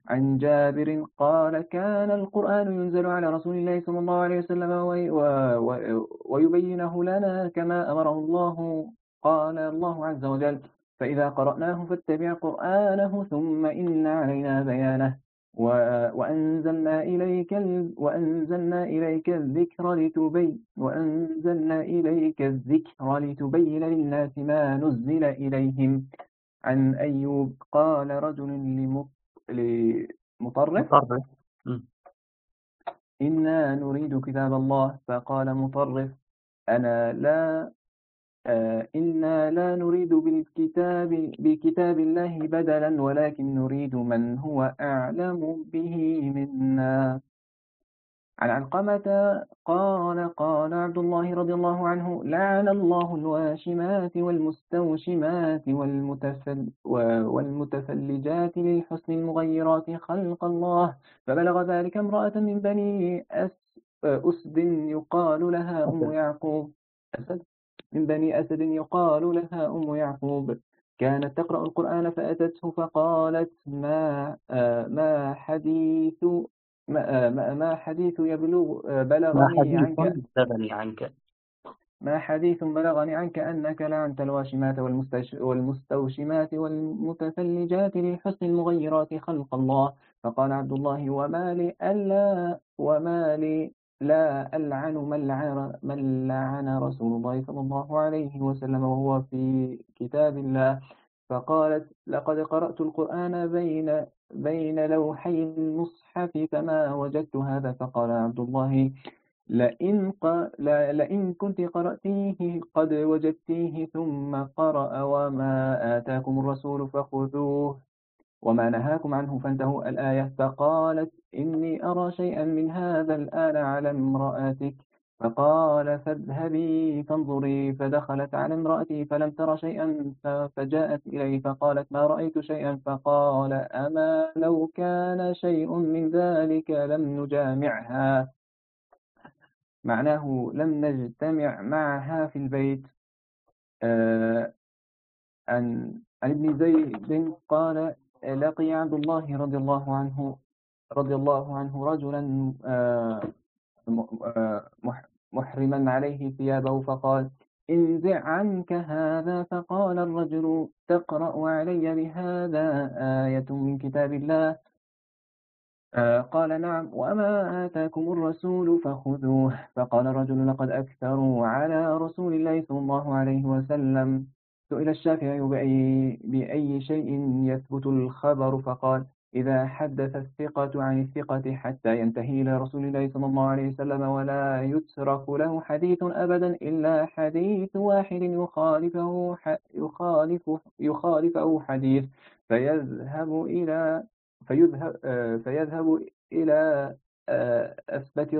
عن جابر قال كان القرآن ينزل على رسول الله صلى الله عليه وسلم وي- و- و- ويبينه لنا كما أمره الله. قال الله عز وجل فإذا قرأناه فاتبع قرآنه ثم إن علينا بيانه و- وأنزلنا إليك ال- وأنزلنا إليك الذكر لتبين وأنزلنا إليك الذكر لتبين للناس ما نزل إليهم. عن أيوب قال رجل لم- لمطرف مطرف. م. إنا نريد كتاب الله فقال مطرف أنا لا آه إنا لا نريد بالكتاب بكتاب الله بدلا ولكن نريد من هو أعلم به منا. عن علقمة قال قال عبد الله رضي الله عنه لعن الله الواشمات والمستوشمات والمتفل والمتفلجات للحسن المغيرات خلق الله. فبلغ ذلك امرأة من بني أس أسد يقال لها أم يعقوب أسد من بني أسد يقال لها أم يعقوب كانت تقرأ القرآن فأتته فقالت ما آه ما حديث ما, ما, ما حديث يبلغ ما بلغني حديث عنك بلغني عنك ما حديث بلغني عنك أنك لعنت الواشمات والمستش والمستوشمات والمتفلجات للحسن المغيرات خلق الله. فقال عبد الله وما لي ألا وما لي لا ألعن من لعن, من لعن رسول الله صلى الله عليه وسلم وهو في كتاب الله. فقالت لقد قرأت القرآن بين بين لوحي المصحف فما وجدت هذا. فقال عبد الله لئن, ق... لئن كنت قرأتيه قد وجدتيه ثم قرأ وما آتاكم الرسول فخذوه وما نهاكم عنه فانتهوا الآية. فقالت إني أرى شيئا من هذا الآن على امرأتك. فقال فاذهبي فانظري. فدخلت على امرأتي فلم تر شيئا فجاءت إليه فقالت ما رأيت شيئا. فقال أما لو كان شيء من ذلك لم نجامعها معناه لم نجتمع معها في البيت. آه عن عن ابن زيد قال لقي عبد الله رضي الله عنه رضي الله عنه رجلا آه آه محرما عليه ثيابه فقال انزع عنك هذا. فقال الرجل تقرأ علي بهذا آية من كتاب الله؟ آه قال نعم وأما آتاكم الرسول فخذوه. فقال الرجل لقد أكثروا على رسول الله صلى الله عليه وسلم. سئل الشافعي بأي, بأي شيء يثبت الخبر فقال إذا حدث الثقة عن الثقة حتى ينتهي إلى رسول الله صلى الله عليه وسلم ولا يترك له حديث أبدا إلا حديث واحد يخالفه يخالف يخالفه حديث فيذهب إلى فيذهب, فيذهب إلى أثبت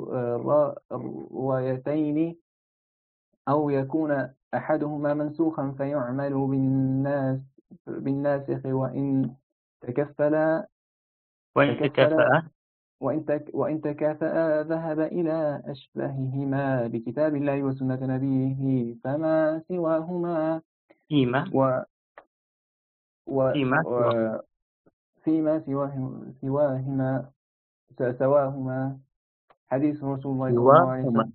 الروايتين أو يكون أحدهما منسوخا فيعمل بالناس بالناسخ وإن تكفلا وإن تكافأ وإن تكافأ ذهب إلى أشبههما بكتاب الله وسنة نبيه فما سواهما فيما و و فيما و فيما سواهما سواهما سواهما حديث رسول الله صلى الله عليه سواهما وسلم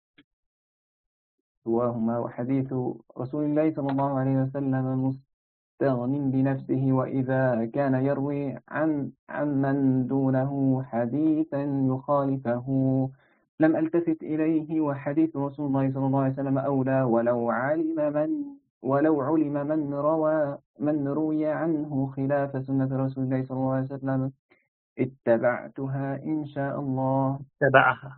سواهما وحديث رسول الله صلى الله عليه وسلم مستغن بنفسه وإذا كان يروي عن عمن دونه حديثا يخالفه لم ألتفت إليه وحديث رسول الله صلى الله عليه وسلم أولى ولو علم من ولو علم من روى من روي عنه خلاف سنة رسول الله صلى الله عليه وسلم اتبعتها إن شاء الله. تبعها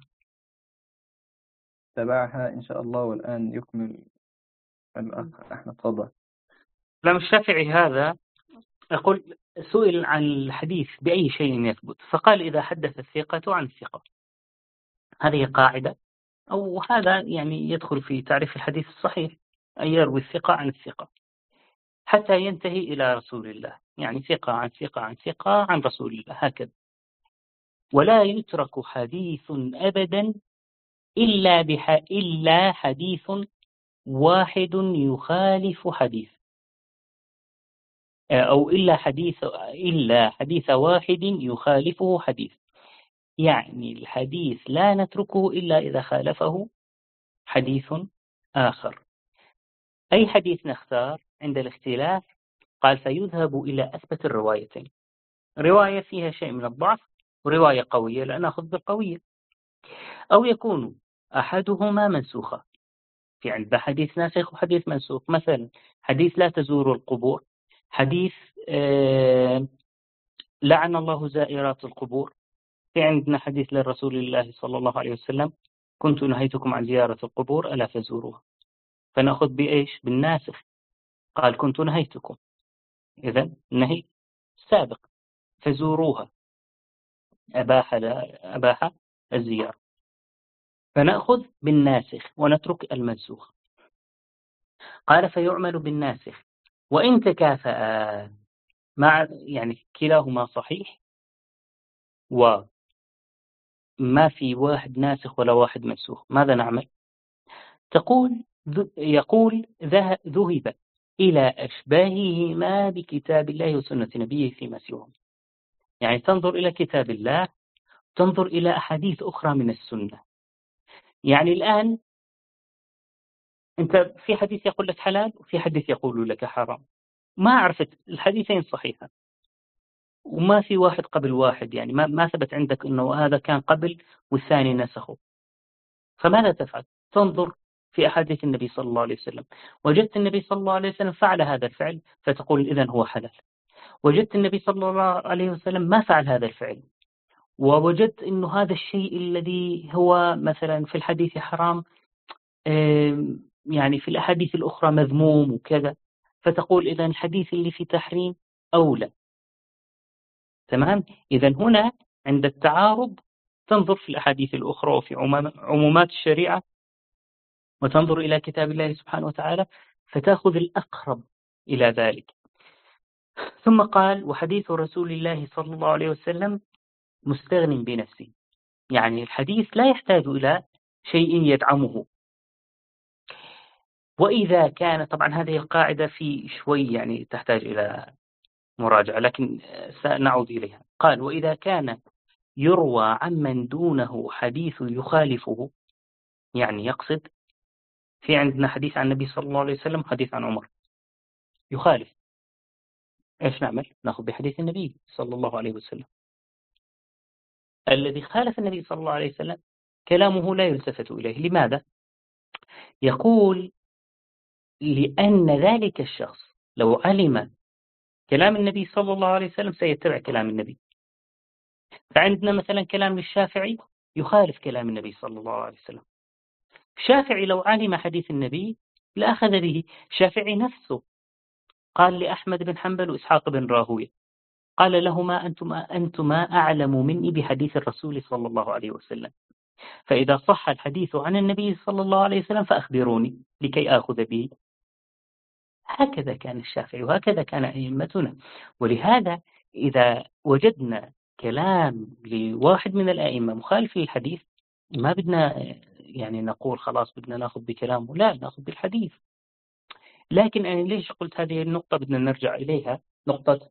اتبعها إن شاء الله. والآن يكمل الأخ أحمد تفضل. لم الشافعي هذا يقول سئل عن الحديث بأي شيء يثبت فقال إذا حدث الثقة عن الثقة. هذه قاعدة أو هذا يعني يدخل في تعريف الحديث الصحيح أن يروي الثقة عن الثقة حتى ينتهي إلى رسول الله يعني ثقة عن ثقة عن ثقة عن رسول الله هكذا. ولا يترك حديث أبدا إلا بح إلا حديث واحد يخالف حديث أو إلا حديث إلا حديث واحد يخالفه حديث، يعني الحديث لا نتركه إلا إذا خالفه حديث آخر. أي حديث نختار عند الاختلاف؟ قال فيذهب إلى أثبت الروايتين، رواية فيها شيء من الضعف ورواية قوية لأن نأخذ بالقوية، أو يكون أحدهما منسوخا، في عندنا حديث ناسخ وحديث منسوخ. مثلا حديث لا تزوروا القبور، حديث آه لعن الله زائرات القبور، في عندنا حديث للرسول الله صلى الله عليه وسلم كنت نهيتكم عن زيارة القبور ألا فزوروها، فنأخذ بإيش؟ بالناسخ، قال كنت نهيتكم، إذن النهي سابق، فزوروها أباح أباح الزيارة، فنأخذ بالناسخ ونترك المنسوخ. قال فيعمل بالناسخ وإن تكافأ، مع يعني كلاهما صحيح وما في واحد ناسخ ولا واحد منسوخ، ماذا نعمل؟ تقول يقول ذهب إلى أشباههما بكتاب الله وسنة نبيه فيما سواهم، يعني تنظر إلى كتاب الله، تنظر إلى أحاديث أخرى من السنة. يعني الآن أنت في حديث يقول لك حلال وفي حديث يقول لك حرام، ما عرفت الحديثين صحيحة وما في واحد قبل واحد، يعني ما ما ثبت عندك أنه هذا كان قبل والثاني نسخه، فماذا تفعل؟ تنظر في أحاديث النبي صلى الله عليه وسلم، وجدت النبي صلى الله عليه وسلم فعل هذا الفعل فتقول إذن هو حلال، وجدت النبي صلى الله عليه وسلم ما فعل هذا الفعل، ووجدت أنه هذا الشيء الذي هو مثلا في الحديث حرام يعني في الأحاديث الأخرى مذموم وكذا، فتقول إذن الحديث اللي في تحريم أولى. تمام؟ إذن هنا عند التعارض تنظر في الأحاديث الأخرى وفي عمومات الشريعة وتنظر إلى كتاب الله سبحانه وتعالى فتأخذ الأقرب إلى ذلك. ثم قال وحديث رسول الله صلى الله عليه وسلم مستغن بنفسه، يعني الحديث لا يحتاج إلى شيء يدعمه. وإذا كان، طبعا هذه القاعدة في شوي يعني تحتاج إلى مراجعة لكن سنعود إليها. قال وإذا كان يروى عمن دونه حديث يخالفه، يعني يقصد في عندنا حديث عن النبي صلى الله عليه وسلم حديث عن عمر يخالف، إيش نعمل؟ نأخذ بحديث النبي صلى الله عليه وسلم. الذي خالف النبي صلى الله عليه وسلم كلامه لا يلتفت إليه. لماذا؟ يقول لأن ذلك الشخص لو علم كلام النبي صلى الله عليه وسلم سيتبع كلام النبي. فعندنا مثلا كلام الشافعي يخالف كلام النبي صلى الله عليه وسلم، الشافعي لو علم حديث النبي لأخذ به. الشافعي نفسه قال لأحمد بن حنبل وإسحاق بن راهويه، قال لهما أنتما, أنتما أعلم مني بحديث الرسول صلى الله عليه وسلم، فإذا صح الحديث عن النبي صلى الله عليه وسلم فأخبروني لكي آخذ به. هكذا كان الشافعي وهكذا كان أئمتنا. ولهذا إذا وجدنا كلام لواحد من الأئمة مخالف للحديث ما بدنا يعني نقول خلاص بدنا نأخذ بكلامه، لا، نأخذ بالحديث. لكن أنا ليش قلت هذه النقطة بدنا نرجع إليها، نقطة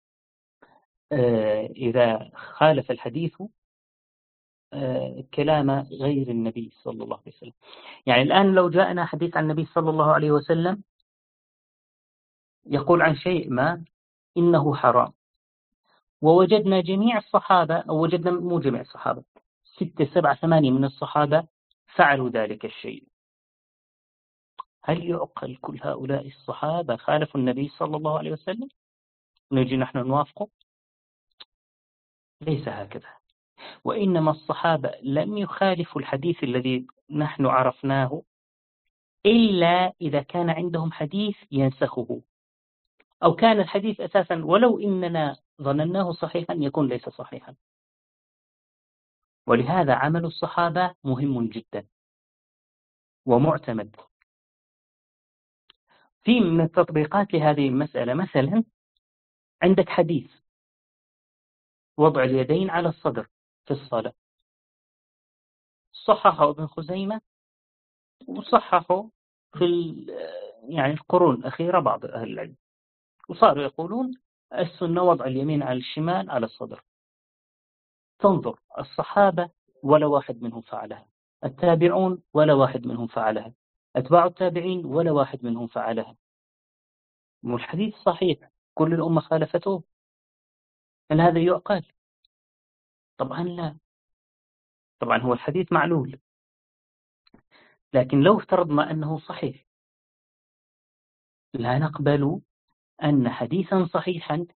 آه إذا خالف الحديث آه كلام غير النبي صلى الله عليه وسلم. يعني الآن لو جاءنا حديث عن النبي صلى الله عليه وسلم يقول عن شيء ما إنه حرام، ووجدنا جميع الصحابة أو وجدنا مو جميع الصحابة ستة سبعة ثمانية من الصحابة فعلوا ذلك الشيء، هل يعقل كل هؤلاء الصحابة خالفوا النبي صلى الله عليه وسلم نجي نحن نوافقه؟ ليس هكذا. وإنما الصحابة لم يخالفوا الحديث الذي نحن عرفناه إلا إذا كان عندهم حديث ينسخه، أو كان الحديث أساسا ولو إننا ظنناه صحيحا يكون ليس صحيحا. ولهذا عمل الصحابة مهم جدا ومعتمد. في من التطبيقات لهذه المسألة مثلا عندك حديث وضع اليدين على الصدر في الصلاة، صححه ابن خزيمة وصححه في يعني القرون الأخيرة بعض أهل العلم. وصاروا يقولون السنة وضع اليمين على الشمال على الصدر. تنظر الصحابة ولا واحد منهم فعلها، التابعون ولا واحد منهم فعلها، أتباع التابعين ولا واحد منهم فعلها. والحديث صحيح، كل الأمة خالفته، هل هذا يعقل؟ طبعا لا. طبعا هو الحديث معلول، لكن لو افترضنا أنه صحيح لا نقبل أن حديثا صحيحا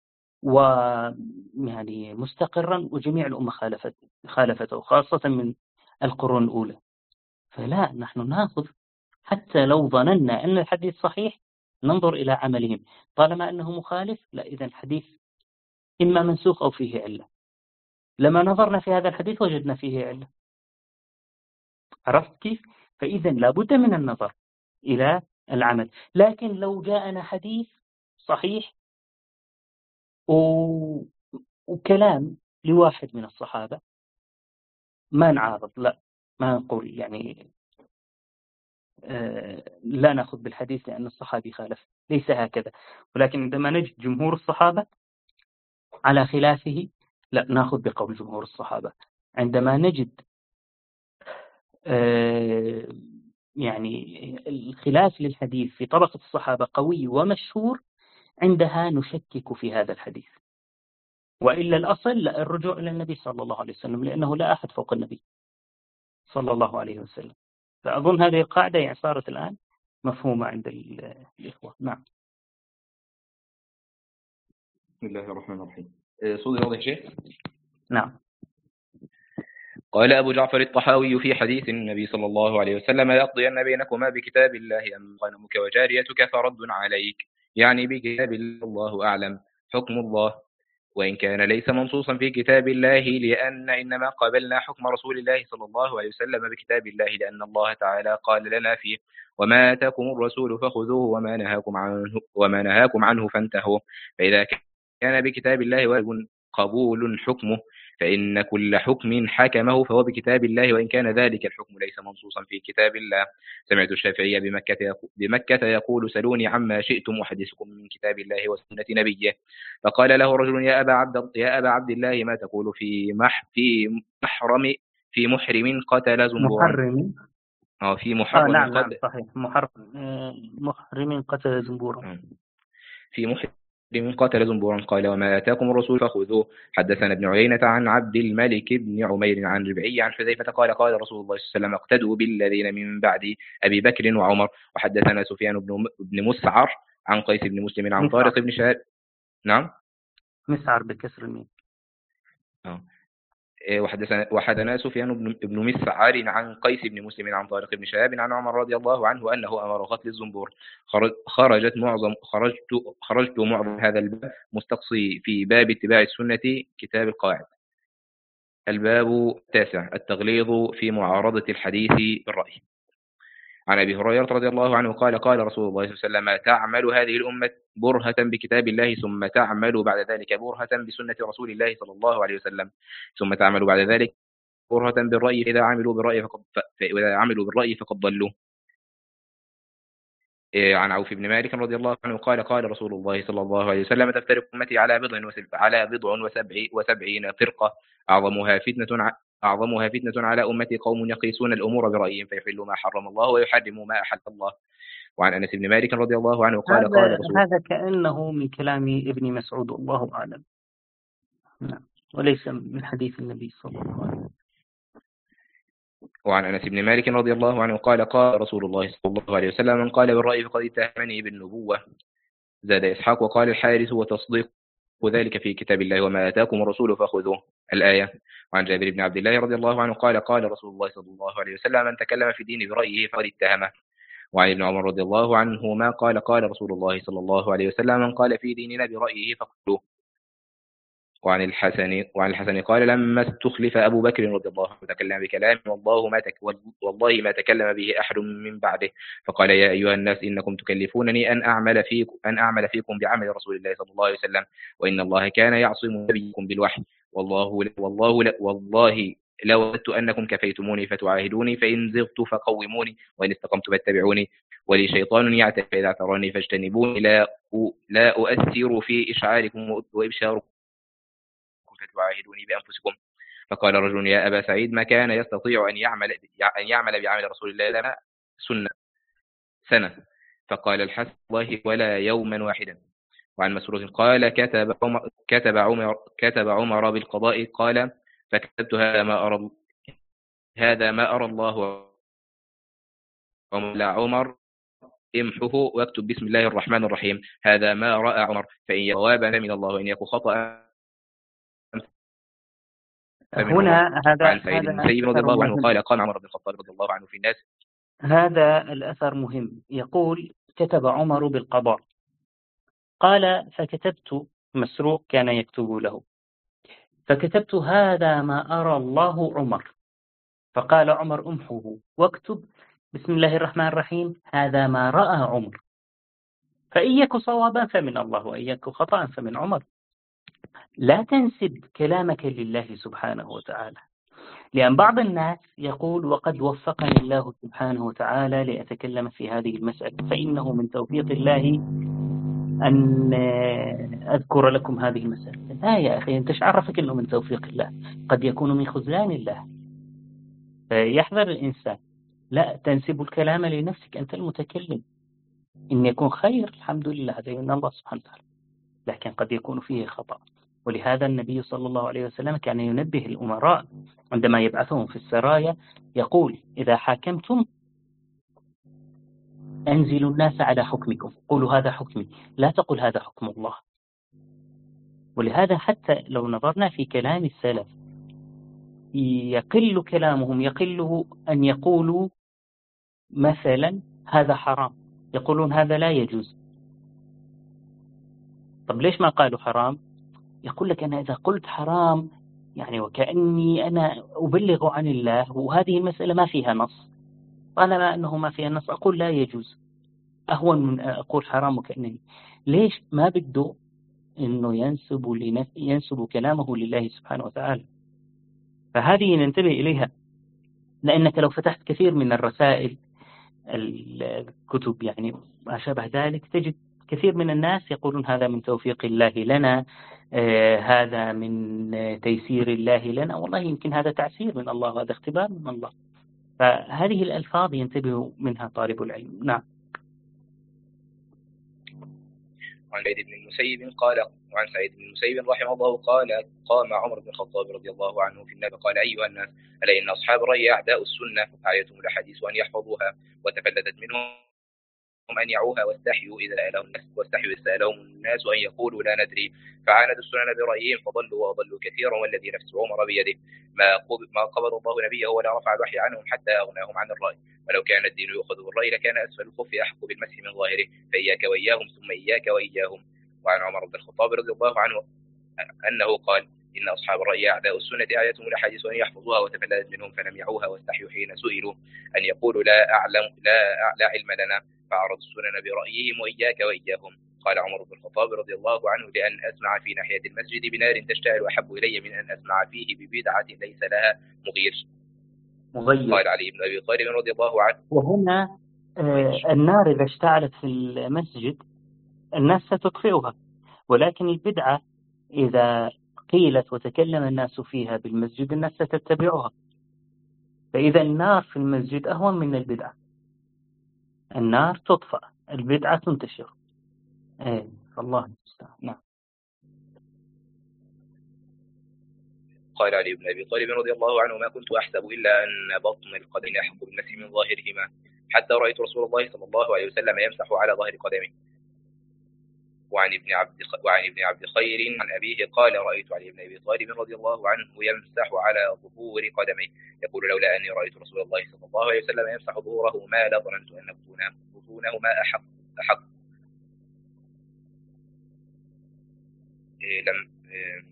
ويعني مستقرا وجميع الأمة خالفت خالفته، خاصة من القرون الأولى. فلا، نحن نأخذ حتى لو ظننا أن الحديث صحيح ننظر إلى عملهم، طالما أنه مخالف لا، إذا الحديث إما منسوخ أو فيه علة. لما نظرنا في هذا الحديث وجدنا فيه علة. عرفت كيف؟ فإذا لابد من النظر إلى العمل. لكن لو جاءنا حديث صحيح و... وكلام لواحد من الصحابة ما نعارض، لا، ما نقول يعني آه لا نأخذ بالحديث لأن الصحابي خالف، ليس هكذا. ولكن عندما نجد جمهور الصحابة على خلافه لا، نأخذ بقول جمهور الصحابة. عندما نجد آه يعني الخلاف للحديث في طبقة الصحابة قوي ومشهور، عندها نشكك في هذا الحديث. وإلا الأصل لا، الرجوع إلى النبي صلى الله عليه وسلم، لأنه لا أحد فوق النبي صلى الله عليه وسلم. فأظن هذه القاعدة يعني صارت الآن مفهومة عند الإخوة. نعم. بسم الله الرحمن الرحيم. صوت واضح شيخ؟ نعم. قال أبو جعفر الطحاوي في حديث النبي صلى الله عليه وسلم: لأقضين بينكما بكتاب الله أم غنمك وجاريتك فرد عليك، يعني بكتاب الله أعلم. حكم الله، وإن كان ليس منصوصا في كتاب الله، لأن إنما قابلنا حكم رسول الله صلى الله عليه وسلم بكتاب الله، لأن الله تعالى قال لنا فيه: وما آتاكم الرسول فخذوه وما نهاكم عنه وما نهاكم عنه فانتهوا. فإذا كان بكتاب الله واجب قبول حكمه، فإن كل حكم حكمه فهو بكتاب الله، وإن كان ذلك الحكم ليس منصوصا في كتاب الله. سمعت الشافعي بمكة بمكة يقول: سلوني عما شئتم أحدثكم من كتاب الله وسنة نبيه. فقال له رجل: يا أبا عبد يا أبا عبد الله، ما تقول في مح في محرم في محرم قتل زنبورا؟ محرم اه في محرم آه نعم قتل نعم صحيح، محرم محرم قتل زنبورا. في محرم من قتل زنبورا. قال: وما آتاكم الرسول فخذوه. حدثنا ابن عيينة عن عبد الملك بن عمير عن ربعي عن حذيفة قال: قال رسول الله صلى الله عليه وسلم: اقتدوا بالذين من بعد أبي بكر وعمر. وحدثنا سفيان بن مسعر عن قيس بن مسلم عن طارق بن شهاب. نعم، مسعر بكسر الميم. اه وحدثنا وحدثنا سفيان بن بن مسعر عن قيس بن مسلم عن طارق بن شهاب عن عمر رضي الله عنه أنه أمر قتل الزنبور. خرجت معظم خرجت خرجت معظم هذا الباب مستقصي في باب اتباع السنة كتاب القواعد. الباب التاسع: التغليظ في معارضة الحديث بالرأي. عن أبي هريرة رضي الله عنه قال: قال رسول الله صلى الله عليه وسلم: تعمل هذه الأمة برهة بكتاب الله، ثم تعمل بعد ذلك برهة بسنة رسول الله صلى الله عليه وسلم، ثم تعمل بعد ذلك برهة بالرأي، إذا عملوا بالرأي فقد فإذا عملوا بالرأي فقد ضلوا. عن عوف بن مالك رضي الله عنه قال: قال رسول الله صلى الله عليه وسلم: تفترق أمتي على بضع وسبع على بضع وسبع وسبعين فرقة، أعظمها فتنة أعظمها فتنة على أمتي قوم يقيسون الأمور برأيهم فيحلوا ما حرم الله ويحرموا ما أحل الله. وعن أنس بن مالك رضي الله عنه قال: هذا قال رسول هذا كأنه من كلام ابن مسعود والله أعلم، نعم، وليس من حديث النبي صلى الله عليه وسلم. وعن أنس بن مالك رضي الله عنه قال: قال رسول الله صلى الله عليه وسلم: من قال بالرأي فقد اتهمني بالنبوة. زاد إسحاق: وقال الحارث: وتصديق ذلك في كتاب الله، وما آتاكم الرسول فخذوه. الآية. وعن جابر بن عبد الله رضي الله عنه قال: قال رسول الله صلى الله عليه وسلم: من تكلم في الدين برأيه فقد اتهمه. وعن ابن عمر رضي الله عنهما قال: قال رسول الله صلى الله عليه وسلم: من قال في ديننا برأيه فقتلوه. وعن الحسن وعن الحسن قال: لما استخلف أبو بكر رضي الله عنه تكلم بكلام والله ما تك والله ما تكلم به أحد من بعده، فقال: يا أيها الناس إنكم تكلفونني أن أعمل فيكم أن أعمل فيكم بعمل رسول الله صلى الله عليه وسلم، وإن الله كان يعصم نبيكم بالوحي، والله والله والله لو وددت أنكم كفيتموني فتعاهدوني، فإن زغت فقوموني، وإن استقمت فاتبعوني، ولي شيطان يعترف فإذا اعتراني فاجتنبوني، لا لا أؤثر في إشعاركم وإبشاركم فتعاهدوني بأنفسكم. فقال رجل يا أبا سعيد ما كان يستطيع أن يعمل أن يعمل بعمل رسول الله لنا سنة سنة. فقال الحسن الله ولا يوما واحدا. وعن مسروق قال كتب عمر كتب عمر كتب عمر بالقضاء قال فكتبت هذا ما أرى هذا ما أرى الله وملا عمر امحه واكتب بسم الله الرحمن الرحيم هذا ما رأى عمر، فإن صوابا من الله وإن يكن خطأ هنا هذا عن سعيد بن المسيب رضي الله عنه قال قام عمر بن الخطاب رضي الله عنه في الناس. هذا الأثر مهم. يقول كتب عمر بالقضاء، قال فكتبت، مسروق كان يكتب له، فكتبت هذا ما أرى الله عمر، فقال عمر امحه واكتب بسم الله الرحمن الرحيم هذا ما رأى عمر، فإن يك صوابا فمن الله وإن يك خطأ فمن عمر. لا تنسب كلامك لله سبحانه وتعالى، لأن بعض الناس يقول وقد وفقني الله سبحانه وتعالى لأتكلم في هذه المسألة، فإنه من توفيق الله أن أذكر لكم هذه المسألة. لا يا أخي، أنت عرفك أنه من توفيق الله؟ قد يكون من خذلان الله. فيحذر الإنسان، لا تنسب الكلام لنفسك، أنت المتكلم. إن يكون خير الحمد لله هذا من الله سبحانه وتعالى، لكن قد يكون فيه خطأ. ولهذا النبي صلى الله عليه وسلم كان ينبه الأمراء عندما يبعثهم في السرايا، يقول إذا حاكمتم أنزلوا الناس على حكمكم، قولوا هذا حكمي، لا تقل هذا حكم الله. ولهذا حتى لو نظرنا في كلام السلف يقل كلامهم يقله أن يقولوا مثلا هذا حرام، يقولون هذا لا يجوز. طب ليش ما قالوا حرام؟ يقول لك أنا إذا قلت حرام يعني وكأني أنا أبلغ عن الله، وهذه المسألة ما فيها نص، طالما أنه ما فيها نص أقول لا يجوز، أهون من أقول حرام وكأنني. ليش ما بده إنه ينسب لنف... ينسب كلامه لله سبحانه وتعالى؟ فهذه ننتبه إليها، لأنك لو فتحت كثير من الرسائل الكتب يعني ما شابه ذلك تجد كثير من الناس يقولون هذا من توفيق الله لنا، آه هذا من تيسير الله لنا. والله يمكن هذا تعسير من الله وهذا اختبار من الله. فهذه الألفاظ ينتبه منها طالب العلم. نعم. وعن سعيد بن المسيب قال وعن سعيد بن المسيب رحمه الله قال قام عمر بن الخطاب رضي الله عنه في النبي قال أيها الناس ألا إن أصحاب الرأي أعداء السنة فعيتهم الأحاديث أن يحفظوها وتفلتت منهم أن يعوها واستحيوا إذا سألهم الناس واستحيوا إذا سألهم الناس أن يقولوا لا ندري، فعاندوا السنن برأيهم فضلوا وأضلوا كثيرا، والذي نفس عمر بيده ما ما قبض الله نبيه ولا رفع الوحي عنهم حتى أغناهم عن الرأي، ولو كان الدين يؤخذ بالرأي لكان أسفل الخف أحق بالمسح من ظاهره، فإياك وإياهم ثم إياك وإياهم. وعن عمر بن الخطاب رضي الله عنه أنه قال إن أصحاب الرأي أعداء السنة أعيتهم الأحاديث أن يحفظوها وتفلتت منهم فلم يعوها واستحيوا حين سئلوا أن يقولوا لا أعلم لا لا علم لنا، فعرضوا السنن برأيهم وإياك وإياهم. قال عمر بن الخطاب رضي الله عنه لأن أسمع في ناحية المسجد بنار تشتعل أحب إلي من أن أسمع فيه ببدعة ليس لها مغير. مغير. قال علي بن أبي طالب رضي الله عنه. وهنا آه النار إذا اشتعلت في المسجد الناس ستطفئها، ولكن البدعة إذا قيلت وتكلم الناس فيها بالمسجد الناس ستتبعها. فإذا النار في المسجد أهون من البدعة. النار تطفأ، البدعة تنتشر. ايه الله المستعان. نعم. قال علي بن أبي طالب رضي الله عنه ما كنت أحسب إلا أن بطن القدمين أحق بالمسح من ظاهرهما حتى رأيت رسول الله صلى الله عليه وسلم يمسح على ظهر قدمه. وعن ابن عبد وعن ابن عبد خير عن أبيه قال رأيت علي بن أبي طالب رضي الله عنه يمسح على ظهور قدميه يقول لولا أني رأيت رسول الله صلى الله عليه وسلم يمسح ظهوره ما لظننت أن بطونهما أحق أحق. إيه لم إيه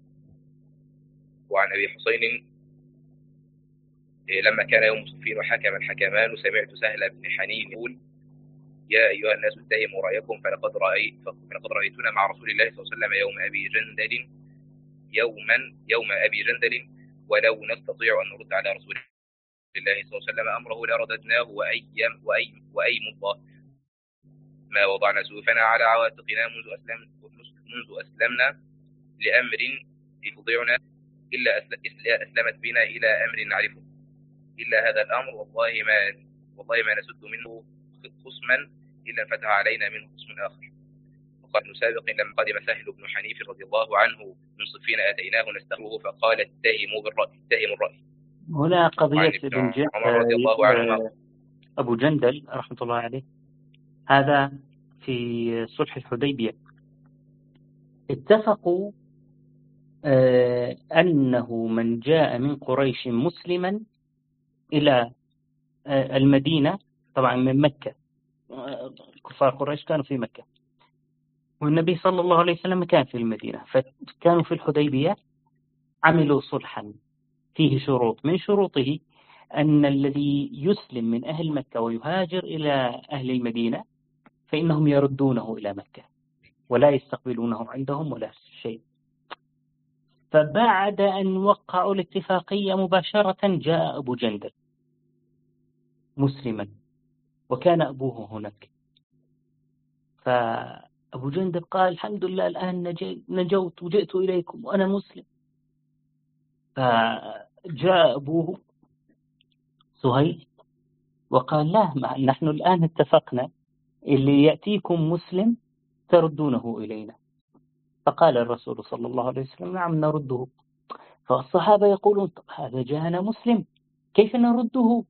وعن أبي حسين إيه لما كان يوم صفين حكم الحكمان سمعت سهل بن حنين يقول يا أيها الناس اتهموا رأيكم فلقد رأيت فلقد رأيتنا مع رسول الله صلى الله عليه وسلم يوم أبي جندل يوما يوم أبي جندل ولو نستطيع أن نرد على رسول الله صلى الله عليه وسلم أمره لرددناه وأيم وأيم وأيم الله ما وضعنا سيوفنا على عواتقنا منذ أسلم منذ أسلمنا لأمر يفضعنا إلا أسلمت بنا إلى أمر نعرفه إلا هذا الأمر والله ما والله ما نسد منه خصما إلا فتح علينا منه خصم آخر. وقال ابن سابق لما قدم سهل بن حنيف رضي الله عنه من صفين أتيناه نستغفره فقال اتهموا بالرأي اتهموا الرأي. هنا قضية ابن عمر رضي الله عنه أبو جندل رحمة الله عليه، هذا في صلح الحديبية اتفقوا آه أنه من جاء من قريش مسلما إلى آه المدينة، طبعا من مكة، آه كفار قريش كانوا في مكة والنبي صلى الله عليه وسلم كان في المدينة، فكانوا في الحديبية عملوا صلحا فيه شروط، من شروطه أن الذي يسلم من أهل مكة ويهاجر إلى أهل المدينة فإنهم يردونه إلى مكة ولا يستقبلونه عندهم ولا شيء. فبعد أن وقعوا الاتفاقية مباشرة جاء أبو جندل مسلما وكان أبوه هناك، فأبو جندل قال الحمد لله الآن نجوت وجئت إليكم وأنا مسلم. فجاء أبوه سهيل وقال لا، نحن الآن اتفقنا اللي يأتيكم مسلم تردونه إلينا. فقال الرسول صلى الله عليه وسلم نعم نرده. فالصحابة يقولون طب هذا جاءنا مسلم كيف نرده؟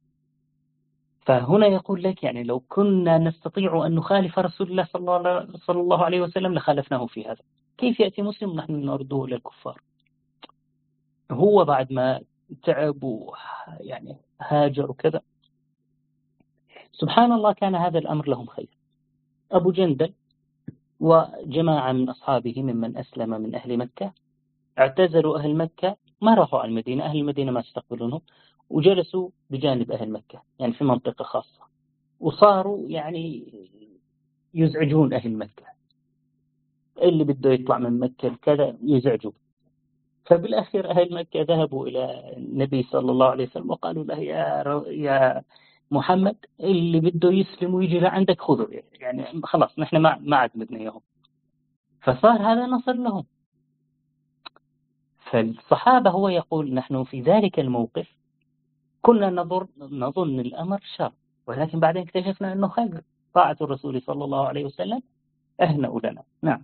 فهنا يقول لك يعني لو كنا نستطيع أن نخالف رسول الله صلى الله عليه وسلم لخالفناه في هذا. كيف يأتي مسلم نحن نرده إلى الكفار؟ هو بعد ما تعب يعني هاجر وكذا سبحان الله كان هذا الأمر لهم خير. أبو جندل وجماعة من أصحابه ممن أسلم من أهل مكة اعتزلوا أهل مكة، ما راحوا على المدينة، أهل المدينة ما استقبلونهم وجلسوا بجانب أهل مكة يعني في منطقة خاصة، وصاروا يعني يزعجون أهل مكة، اللي بده يطلع من مكة كذا يزعجوا. فبالأخير أهل مكة ذهبوا إلى النبي صلى الله عليه وسلم وقالوا له يا يا محمد اللي بده يسلم ويجي لعندك خذوا، يعني خلاص نحن ما ما عاد بدنا إياهم. فصار هذا نصر لهم. فالصحابة هو يقول نحن في ذلك الموقف كنا نظن نظن الأمر شر، ولكن بعدين اكتشفنا أنه خير. طاعة الرسول صلى الله عليه وسلم أهنأ لنا. نعم.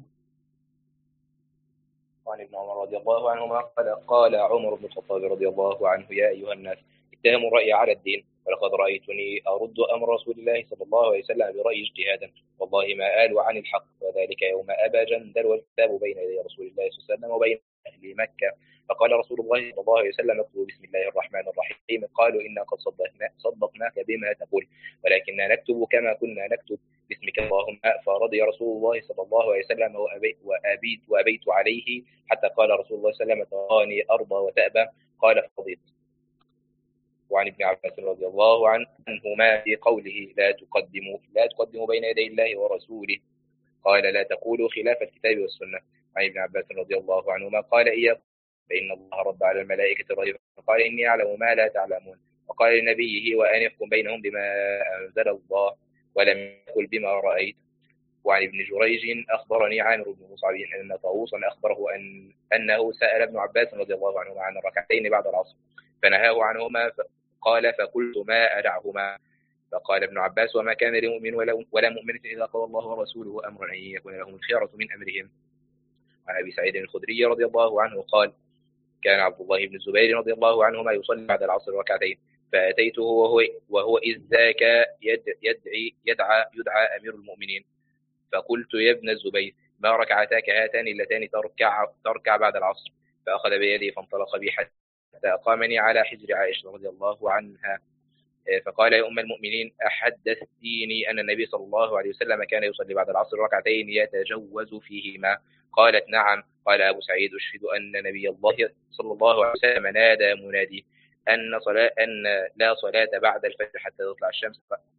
وعن ابن عمر رضي الله عنهما قال قال عمر بن الخطاب رضي الله عنه يا أيها الناس اتهموا الرأي على الدين، ولقد رأيتني أرد أمر رسول الله صلى الله عليه وسلم برأي اجتهادا والله ما آل عن الحق، وذلك يوم أبى جندل والكتاب بين يدي رسول الله صلى الله عليه وسلم وبين أهل مكة. فقال رسول الله صلى الله عليه وسلم اكتبوا بسم الله الرحمن الرحيم. قالوا إنا قد صدقنا صدقناك بما تقول ولكننا نكتب كما كنا نكتب باسمك اللهم. فرضي رسول الله صلى الله عليه وسلم وأبيت, وأبيت, وأبيت عليه حتى قال رسول الله صلى الله عليه وسلم تراني أرضى وتأبى قال فرضيت. وعن ابن عباس رضي الله عنهما في قوله لا تقدموا لا تقدموا بين يدي الله ورسوله قال لا تقولوا خلاف الكتاب والسنة. عن ابن عباس رضي الله عنهما قال إياكم فإن الله رد على الملائكة الرجل فقال إني أعلم ما لا تعلمون، وقال لنبيه وأن يحكم بينهم بما أنزل الله ولم يقل بما رأيت. وعن ابن جريج أخبرني عامر بن مصعب أن طاووسا أخبره أن أنه سأل ابن عباس رضي الله عنهما عن الركعتين بعد العصر فنهاه عنهما قال فقلت ما أدعهما. فقال ابن عباس وما كان لمؤمن ولا مؤمنة إذا قضى الله ورسوله أمرا أن يكون لهم الخيرة من أمرهم. عن أبي سعيد الخدري رضي الله عنه قال كان عبد الله بن الزبير رضي الله عنهما يصلي بعد العصر ركعتين فأتيته وهو, وهو إذ ذاك يدعي يدعى يدعى أمير المؤمنين فقلت يا ابن الزبير ما ركعتاك هاتان اللتان تركع, تركع بعد العصر؟ فأخذ بيدي فانطلق بي حتى أقامني على حجر عائشة رضي الله عنها فقال يا أم المؤمنين أحدثتيني أن النبي صلى الله عليه وسلم كان يصلي بعد العصر ركعتين يتجوز فيهما؟ قالت نعم. قال أبو سعيد أشهد أن نبي الله صلى الله عليه وسلم نادى منادي أن صلاة أن لا صلاة بعد الفجر حتى تطلع الشمس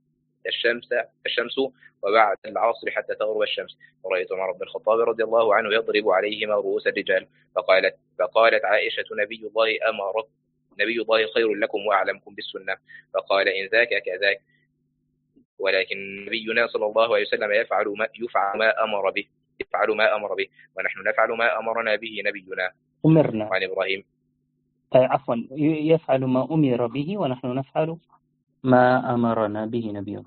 الشمس الشمس وبعد العصر حتى تغرب الشمس. ورأيت عمر بن الخطاب رضي الله عنه يضرب عليهما رؤوس الرجال. فقالت فقالت عائشة نبي الله أمر نبي الله خير لكم وأعلمكم بالسنة. فقال إن ذاك كذاك، ولكن نبينا صلى الله عليه وسلم يفعل ما يفعل ما أمر به يفعل ما أمر به ونحن نفعل ما أمرنا به نبينا. أمرنا وعن إبراهيم آه عفوا يفعل ما أمر به ونحن نفعل ما أمرنا به نبينا.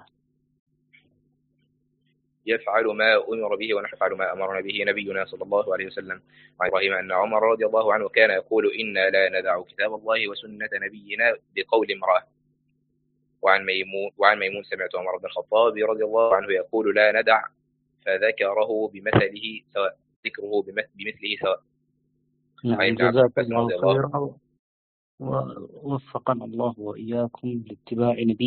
يفعل ما أمر به ونحن نفعل ما أمرنا به نبينا صلى الله عليه وسلم. وعن إبراهيم أن عمر رضي الله عنه كان يقول إنا لا ندع كتاب الله وسنة نبينا بقول امرأة. وعن ميمون وعن ميمون سمعت عمر بن الخطاب رضي الله عنه يقول لا ندع، فذكره بمثله سواء ذكره بمثله سواء. نعم جزاك الله خيرا ووفقنا الله وإياكم لاتباع نبي